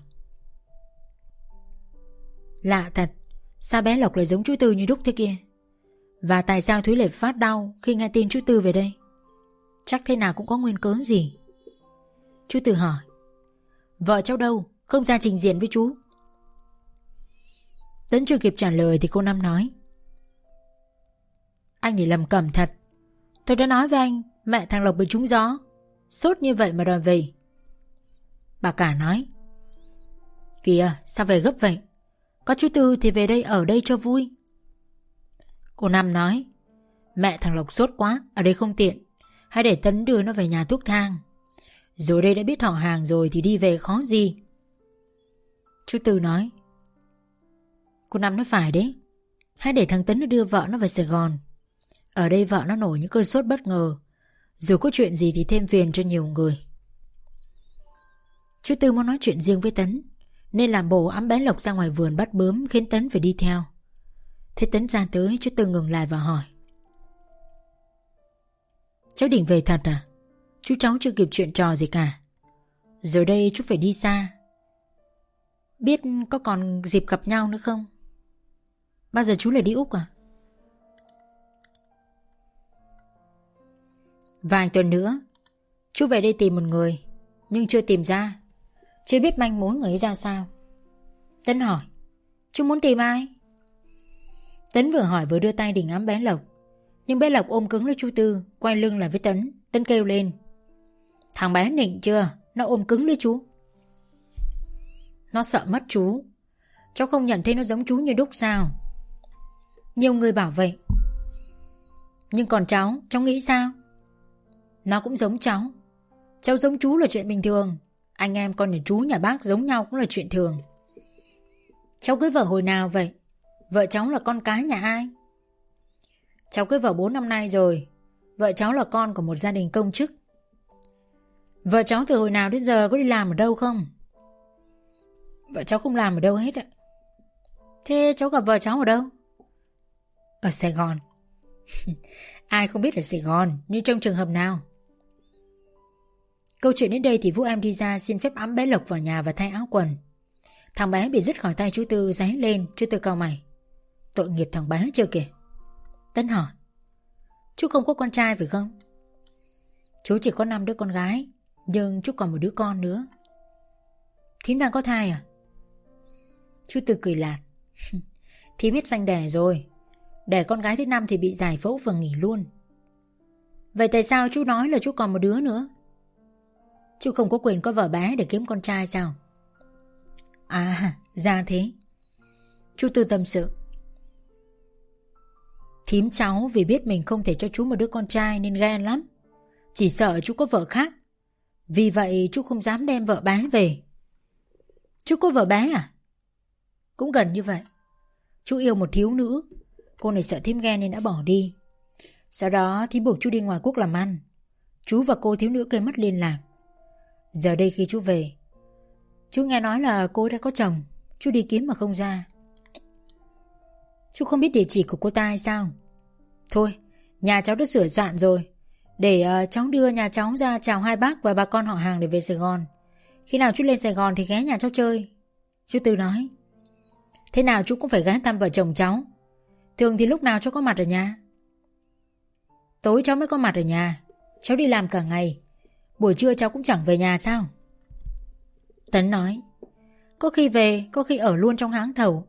Lạ thật, sao bé Lộc lại giống chú Tư như đúc thế kia? Và tại sao Thúy lại phát đau khi nghe tin chú Tư về đây? chắc thế nào cũng có nguyên cớ gì. Chú Tư hỏi: Vợ cháu đâu? Không ra trình diện với chú. Tấn chưa kịp trả lời thì cô Năm nói: Anh để lầm cẩm thật. Tôi đã nói với anh, mẹ thằng Lộc bị trúng gió, sốt như vậy mà đòi về. Bà cả nói: Kìa, sao về gấp vậy? Có chú Tư thì về đây ở đây cho vui. Cô Năm nói: Mẹ thằng Lộc sốt quá, ở đây không tiện, hãy để Tấn đưa nó về nhà thuốc thang. Rồi đây đã biết họ hàng rồi thì đi về khó gì. Chú Tư nói: Cô Năm nói phải đấy, hãy để thằng Tấn nó đưa vợ nó về Sài Gòn. Ở đây vợ nó nổi những cơn sốt bất ngờ, dù có chuyện gì thì thêm phiền cho nhiều người. Chú Tư muốn nói chuyện riêng với Tấn, nên làm bộ ẵm bé Lộc ra ngoài vườn bắt bướm, khiến Tấn phải đi theo. Thế Tấn ra tới, chú Tư ngừng lại và hỏi: Cháu định về thật à? Chú cháu chưa kịp chuyện trò gì cả. Rồi đây chú phải đi xa. Biết có còn dịp gặp nhau nữa không? Bao giờ chú lại đi Úc à? Vài tuần nữa chú về đây tìm một người, nhưng chưa tìm ra, chưa biết manh mối người ấy ra sao. Tấn hỏi: Chú muốn tìm ai? Tấn vừa hỏi vừa đưa tay định ẵm bé Lộc, nhưng bé Lộc ôm cứng lấy chú Tư, quay lưng lại với Tấn. Tấn kêu lên: Thằng bé nịnh chưa? Nó ôm cứng lấy chú. Nó sợ mất chú. Cháu không nhận thấy nó giống chú như đúc sao? Nhiều người bảo vậy. Nhưng còn cháu, cháu nghĩ sao? Nó cũng giống cháu. Cháu giống chú là chuyện bình thường. Anh em con nhà chú nhà bác giống nhau cũng là chuyện thường. Cháu cưới vợ hồi nào vậy? Vợ cháu là con cái nhà ai? Cháu cưới vợ bốn năm nay rồi. Vợ cháu là con của một gia đình công chức. Vợ cháu từ hồi nào đến giờ có đi làm ở đâu không? Vợ cháu không làm ở đâu hết ạ. Thế cháu gặp vợ cháu ở đâu? Ở Sài Gòn. Ai không biết ở Sài Gòn, nhưng trong trường hợp nào? Câu chuyện đến đây thì Vũ em đi ra xin phép ẵm bé Lộc vào nhà và thay áo quần. Thằng bé bị dứt khỏi tay chú Tư, giấy lên. Chú Tư cau mày: Tội nghiệp thằng bé chưa kìa. Tấn hỏi: Chú không có con trai phải không? Chú chỉ có năm đứa con gái, nhưng chú còn một đứa con nữa. Thím đang có thai à? Chú Tư cười lạt: Thím biết sanh đẻ rồi. Đẻ con gái thứ năm thì bị giải phẫu và nghỉ luôn. Vậy tại sao chú nói là chú còn một đứa nữa? Chú không có quyền có vợ bé để kiếm con trai sao? À, ra thế. Chú Tư tâm sự: Thím cháu vì biết mình không thể cho chú một đứa con trai nên ghen lắm, chỉ sợ chú có vợ khác. Vì vậy chú không dám đem vợ bé về. Chú có vợ bé à? Cũng gần như vậy. Chú yêu một thiếu nữ. Cô này sợ thím ghen nên đã bỏ đi. Sau đó thím buộc chú đi ngoài quốc làm ăn. Chú và cô thiếu nữ kia mất liên lạc. Giờ đây khi chú về, chú nghe nói là cô đã có chồng. Chú đi kiếm mà không ra. Chú không biết địa chỉ của cô ta hay sao? Thôi, nhà cháu đã sửa soạn rồi. Để uh, cháu đưa nhà cháu ra chào hai bác và bà con họ hàng để về Sài Gòn. Khi nào chú lên Sài Gòn thì ghé nhà cháu chơi. Chú Tư nói: Thế nào chú cũng phải ghé thăm vợ chồng cháu. Thường thì lúc nào cháu có mặt ở nhà? Tối cháu mới có mặt ở nhà. Cháu đi làm cả ngày. Buổi trưa cháu cũng chẳng về nhà sao? Tấn nói: Có khi về, có khi ở luôn trong háng thầu.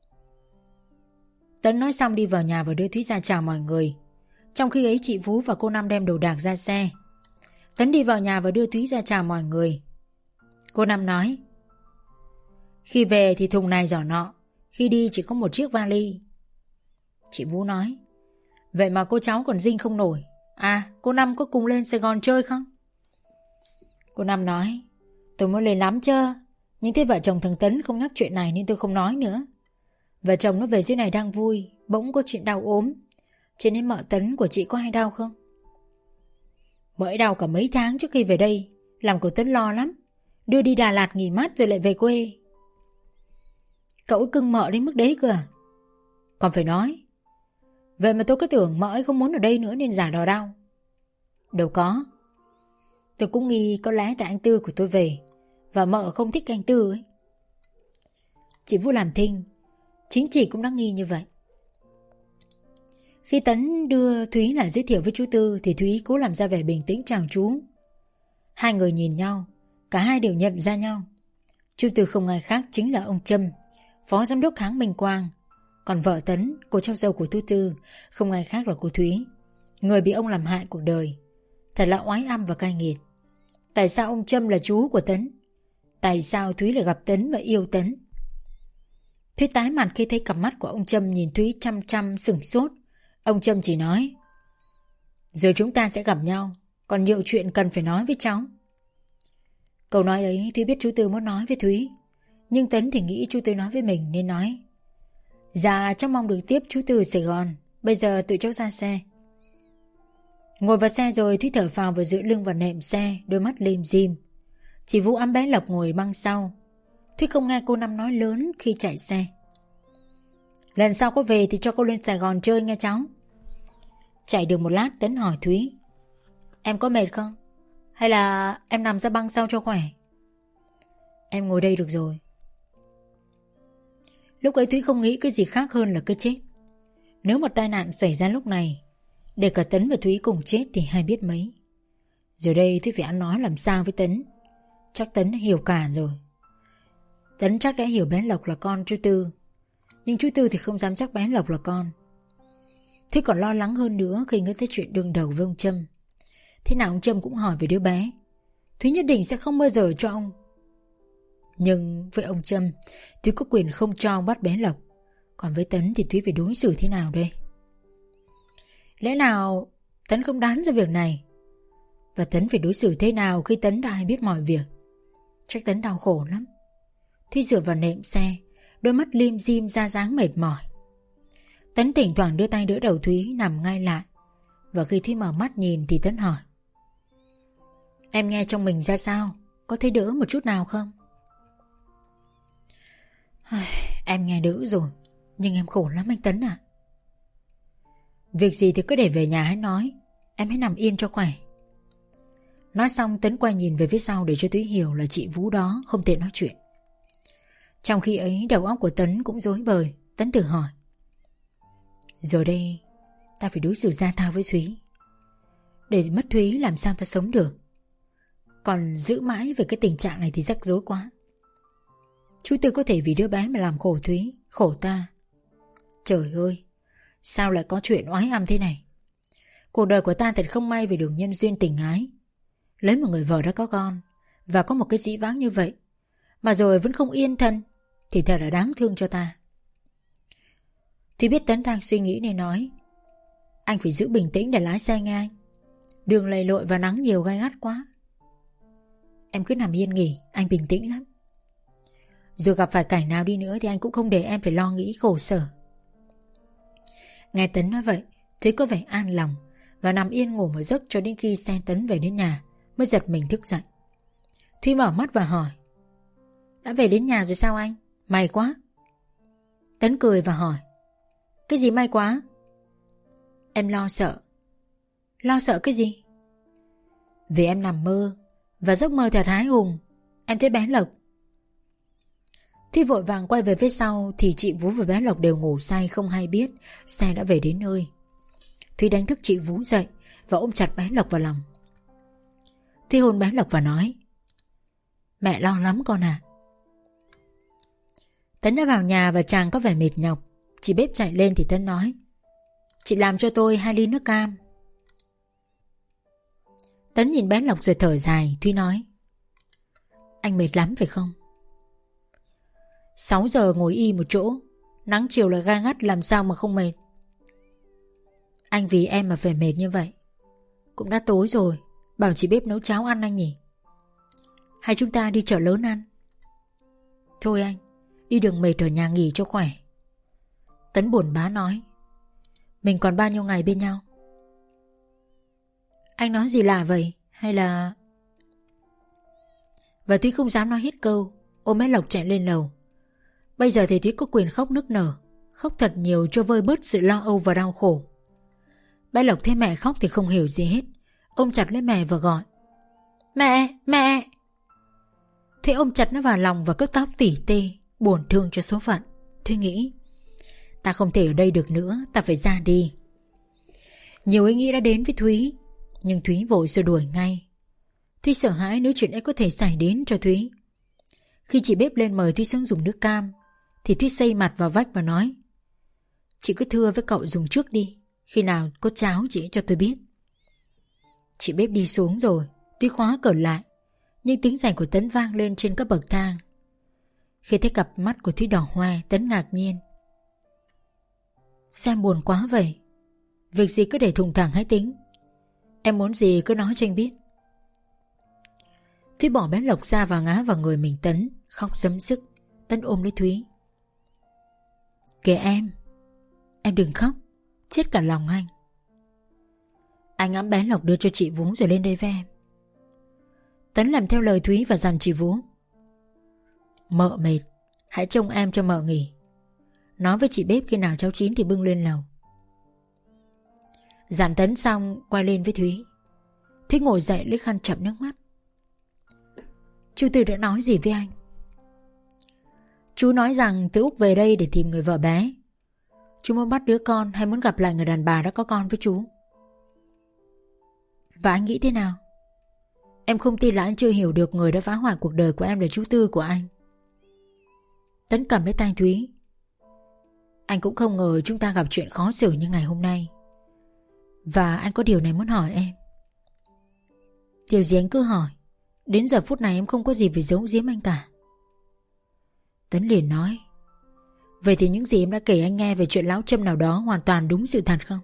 Tấn nói xong đi vào nhà và đưa Thúy ra chào mọi người. Trong khi ấy chị Phú và cô Năm đem đồ đạc ra xe. Tấn đi vào nhà và đưa Thúy ra chào mọi người. Cô Năm nói: Khi về thì thùng này giỏ nọ, khi đi chỉ có một chiếc vali. Chị Vũ nói: Vậy mà cô cháu còn dinh không nổi. À, cô Năm có cùng lên Sài Gòn chơi không? Cô Năm nói: Tôi muốn lên lắm chứ, nhưng thế vợ chồng thằng Tấn không nhắc chuyện này nên tôi không nói nữa. Vợ chồng nó về dưới này đang vui, bỗng có chuyện đau ốm. Cho nên mợ Tấn của chị có hay đau không? Mợ ấy đau cả mấy tháng trước khi về đây, làm cậu Tấn lo lắm. Đưa đi Đà Lạt nghỉ mát rồi lại về quê. Cậu ấy cưng mợ đến mức đấy cơ à? Còn phải nói. Vậy mà tôi cứ tưởng mợ ấy không muốn ở đây nữa nên giả đò đau. Đâu có. Tôi cũng nghi có lẽ tại anh Tư của tôi về và mợ không thích anh Tư ấy. Chị Vũ làm thinh. Chính chị cũng đã nghi như vậy. Khi Tấn đưa Thúy lại giới thiệu với chú Tư thì Thúy cố làm ra vẻ bình tĩnh chào chú. Hai người nhìn nhau, cả hai đều nhận ra nhau. Chú Tư không ai khác chính là ông Trâm, phó giám đốc hãng Minh Quang. Còn vợ Tấn, cô cháu dâu của chú Tư, không ai khác là cô Thúy, người bị ông làm hại cuộc đời. Thật là oái âm và cay nghiệt. Tại sao ông Trâm là chú của Tấn? Tại sao Thúy lại gặp Tấn và yêu Tấn? Thúy tái mặt khi thấy cặp mắt của ông Trâm nhìn Thúy chăm chăm sửng sốt. Ông Trâm chỉ nói: Giờ chúng ta sẽ gặp nhau, còn nhiều chuyện cần phải nói với cháu. Câu nói ấy Thúy biết chú Tư muốn nói với Thúy, nhưng Tấn thì nghĩ chú Tư nói với mình nên nói: Dạ cháu mong được tiếp chú Tư ở Sài Gòn. Bây giờ tụi cháu ra xe. Ngồi vào xe rồi Thúy thở phào và dựa lưng vào nệm xe, đôi mắt lim dim. Chị Vũ ẵm bé Lộc ngồi băng sau. Thúy không nghe cô Năm nói lớn khi chạy xe: Lần sau có về thì cho cô lên Sài Gòn chơi nghe cháu. Chạy được một lát Tấn hỏi Thúy: Em có mệt không? Hay là em nằm ra băng sau cho khỏe? Em ngồi đây được rồi. Lúc ấy Thúy không nghĩ cái gì khác hơn là cái chết. Nếu một tai nạn xảy ra lúc này, để cả Tấn và Thúy cùng chết thì hay biết mấy. Giờ đây Thúy phải ăn nói làm sao với Tấn. Chắc Tấn đã hiểu cả rồi. Tấn chắc đã hiểu bé Lộc là con chú Tư, nhưng chú Tư thì không dám chắc bé Lộc là con. Thúy còn lo lắng hơn nữa khi nghĩ tới chuyện đương đầu với ông Trâm. Thế nào ông Trâm cũng hỏi về đứa bé, Thúy nhất định sẽ không bao giờ cho ông. Nhưng với ông Trâm, Thúy có quyền không cho ông bắt bé Lộc. Còn với Tấn thì Thúy phải đối xử thế nào đây? Lẽ nào Tấn không đoán ra việc này? Và Tấn phải đối xử thế nào khi Tấn đã hay biết mọi việc? Chắc Tấn đau khổ lắm. Thúy dựa vào nệm xe, đôi mắt lim dim ra dáng mệt mỏi. Tấn thỉnh thoảng đưa tay đỡ đầu Thúy nằm ngay lại. Và khi Thúy mở mắt nhìn thì Tấn hỏi: Em nghe trong mình ra sao? Có thấy đỡ một chút nào không? Em nghe đỡ rồi, nhưng em khổ lắm anh Tấn ạ. Việc gì thì cứ để về nhà hãy nói. Em hãy nằm yên cho khỏe. Nói xong Tấn quay nhìn về phía sau để cho Thúy hiểu là chị Vũ đó không thể nói chuyện. Trong khi ấy đầu óc của Tấn cũng rối bời. Tấn tự hỏi: Rồi đây ta phải đối xử ra thao với Thúy. Để mất Thúy làm sao ta sống được? Còn giữ mãi về cái tình trạng này thì rắc rối quá. Chú Tư có thể vì đứa bé mà làm khổ Thúy, khổ ta. Trời ơi, sao lại có chuyện oái âm thế này? Cuộc đời của ta thật không may về đường nhân duyên tình ái. Lấy một người vợ đã có con và có một cái dĩ vãng như vậy mà rồi vẫn không yên thân thì thật là đáng thương cho ta. Thì biết Tấn đang suy nghĩ nên nói: Anh phải giữ bình tĩnh để lái xe nghe anh. Đường lầy lội và nắng nhiều gai gắt quá. Em cứ nằm yên nghỉ, anh bình tĩnh lắm. Dù gặp phải cảnh nào đi nữa thì anh cũng không để em phải lo nghĩ khổ sở. Nghe Tấn nói vậy, Thúy có vẻ an lòng và nằm yên ngủ một giấc cho đến khi xe Tấn về đến nhà mới giật mình thức dậy. Thúy mở mắt và hỏi: Đã về đến nhà rồi sao anh? May quá. Tấn cười và hỏi: Cái gì may quá? Em lo sợ. Lo sợ cái gì? Vì em nằm mơ, và giấc mơ thật hái hùng. Em thấy bé Lộc. Thúy vội vàng quay về phía sau thì chị Vũ và bé Lộc đều ngủ say không hay biết xe đã về đến nơi. Thúy đánh thức chị Vũ dậy và ôm chặt bé Lộc vào lòng. Thúy hôn bé Lộc và nói: Mẹ lo lắm con à. Tấn đã vào nhà và chàng có vẻ mệt nhọc. Chị bếp chạy lên thì Tấn nói: Chị làm cho tôi hai ly nước cam. Tấn nhìn bé Lộc rồi thở dài. Thúy nói: Anh mệt lắm phải không? Sáu giờ ngồi y một chỗ, nắng chiều là gai gắt, làm sao mà không mệt. Anh vì em mà phải mệt như vậy. Cũng đã tối rồi, bảo chị bếp nấu cháo ăn anh nhỉ? Hay chúng ta đi chợ lớn ăn? Thôi anh, đi đường mệt ở nhà nghỉ cho khỏe. Tấn buồn bã nói: Mình còn bao nhiêu ngày bên nhau? Anh nói gì lạ vậy? Hay là... Và Thúy không dám nói hết câu, ôm bé Lộc chạy lên lầu. Bây giờ thì Thúy có quyền khóc nức nở, khóc thật nhiều cho vơi bớt sự lo âu và đau khổ. Bé Lộc thấy mẹ khóc thì không hiểu gì hết, ôm chặt lấy mẹ và gọi: Mẹ, mẹ. Thúy ôm chặt nó vào lòng và cất tóc tỉ tê, buồn thương cho số phận. Thúy nghĩ: Ta không thể ở đây được nữa, ta phải ra đi. Nhiều ý nghĩ đã đến với Thúy, nhưng Thúy vội xua đuổi ngay. Thúy sợ hãi nếu chuyện ấy có thể xảy đến cho Thúy. Khi chị bếp lên mời Thúy xuống dùng nước cam, thì Thúy xây mặt vào vách và nói: "Chị cứ thưa với cậu dùng trước đi, khi nào có cháo chị cho tôi biết." Chị bếp đi xuống rồi, Thúy khóa cửa lại, nhưng tiếng giày của Tấn vang lên trên các bậc thang. Khi thấy cặp mắt của Thúy đỏ hoe, Tấn ngạc nhiên: "Sao em buồn quá vậy? Việc gì cứ để thùng thẳng hãy tính. Em muốn gì cứ nói cho anh biết." Thúy bỏ bé Lộc ra và ngã vào người mình Tấn, khóc dấm sức. Tấn ôm lấy Thúy: "Kìa em, em đừng khóc, chết cả lòng anh." Anh ẵm bé Lộc đưa cho chị Vú rồi lên đây với em. Tấn làm theo lời Thúy và dặn chị Vú: "Mợ mệt, hãy trông em cho mợ nghỉ. Nói với chị bếp khi nào cháu chín thì bưng lên lầu." Dặn Tấn xong quay lên với Thúy. Thúy ngồi dậy lấy khăn chậm nước mắt: "Chú Tư đã nói gì với anh?" "Chú nói rằng từ Úc về đây để tìm người vợ bé. Chú muốn bắt đứa con hay muốn gặp lại người đàn bà đã có con với chú." "Và anh nghĩ thế nào?" "Em không tin là anh chưa hiểu được người đã phá hoại cuộc đời của em là chú Tư của anh." Tấn cầm lấy tay Thúy: "Anh cũng không ngờ chúng ta gặp chuyện khó xử như ngày hôm nay. Và anh có điều này muốn hỏi em." "Điều gì anh cứ hỏi. Đến giờ phút này em không có gì phải giấu giếm anh cả." Tấn liền nói: "Vậy thì những gì em đã kể anh nghe về chuyện lão Trâm nào đó hoàn toàn đúng sự thật không?"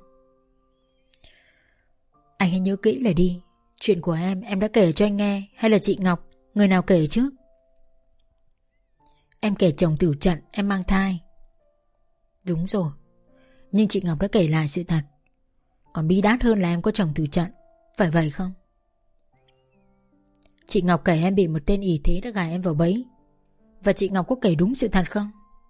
"Anh hãy nhớ kỹ là đi. Chuyện của em em đã kể cho anh nghe hay là chị Ngọc, người nào kể trước?" "Em kể chồng tử trận, em mang thai." "Đúng rồi. Nhưng chị Ngọc đã kể lại sự thật. Còn bí đát hơn là em có chồng tử trận. Phải vậy không?" "Chị Ngọc kể em bị một tên ỷ thế đã gài em vào bẫy. Và chị Ngọc có kể đúng sự thật không?"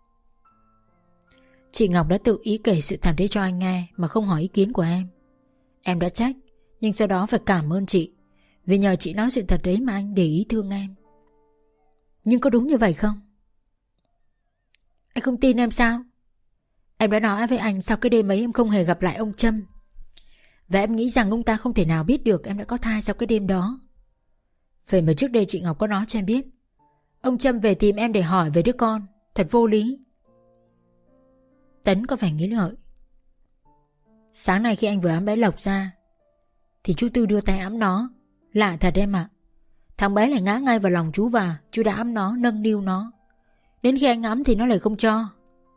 "Chị Ngọc đã tự ý kể sự thật đấy cho anh nghe mà không hỏi ý kiến của em. Em đã trách, nhưng sau đó phải cảm ơn chị, vì nhờ chị nói sự thật đấy mà anh để ý thương em. Nhưng có đúng như vậy không?" "Anh không tin em sao? Em đã nói với anh sau cái đêm ấy em không hề gặp lại ông Trâm. Và em nghĩ rằng ông ta không thể nào biết được em đã có thai sau cái đêm đó. Vậy mà trước đây chị Ngọc có nói cho em biết ông Trâm về tìm em để hỏi về đứa con. Thật vô lý." Tấn có vẻ nghĩ ngợi: "Sáng nay khi anh vừa ẵm bé Lộc ra thì chú Tư đưa tay ẵm nó. Lạ thật em ạ. Thằng bé lại ngã ngay vào lòng chú và chú đã ẵm nó, nâng niu nó. Đến khi anh ẵm thì nó lại không cho."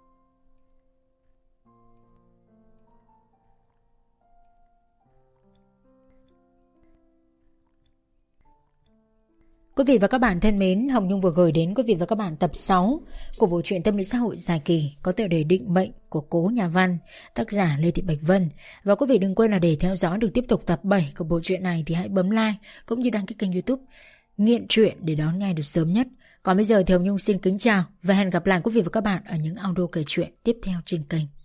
Quý vị và các bạn thân mến, Hồng Nhung vừa gửi đến quý vị và các bạn tập sáu của bộ truyện tâm lý xã hội dài kỳ có tựa đề Định Mệnh của Cố Nhà Văn, tác giả Lê Thị Bạch Vân. Và quý vị đừng quên là để theo dõi được tiếp tục tập bảy của bộ truyện này thì hãy bấm like cũng như đăng ký kênh YouTube Nghiện Truyện để đón nghe được sớm nhất. Còn bây giờ thì Hồng Nhung xin kính chào và hẹn gặp lại quý vị và các bạn ở những audio kể chuyện tiếp theo trên kênh.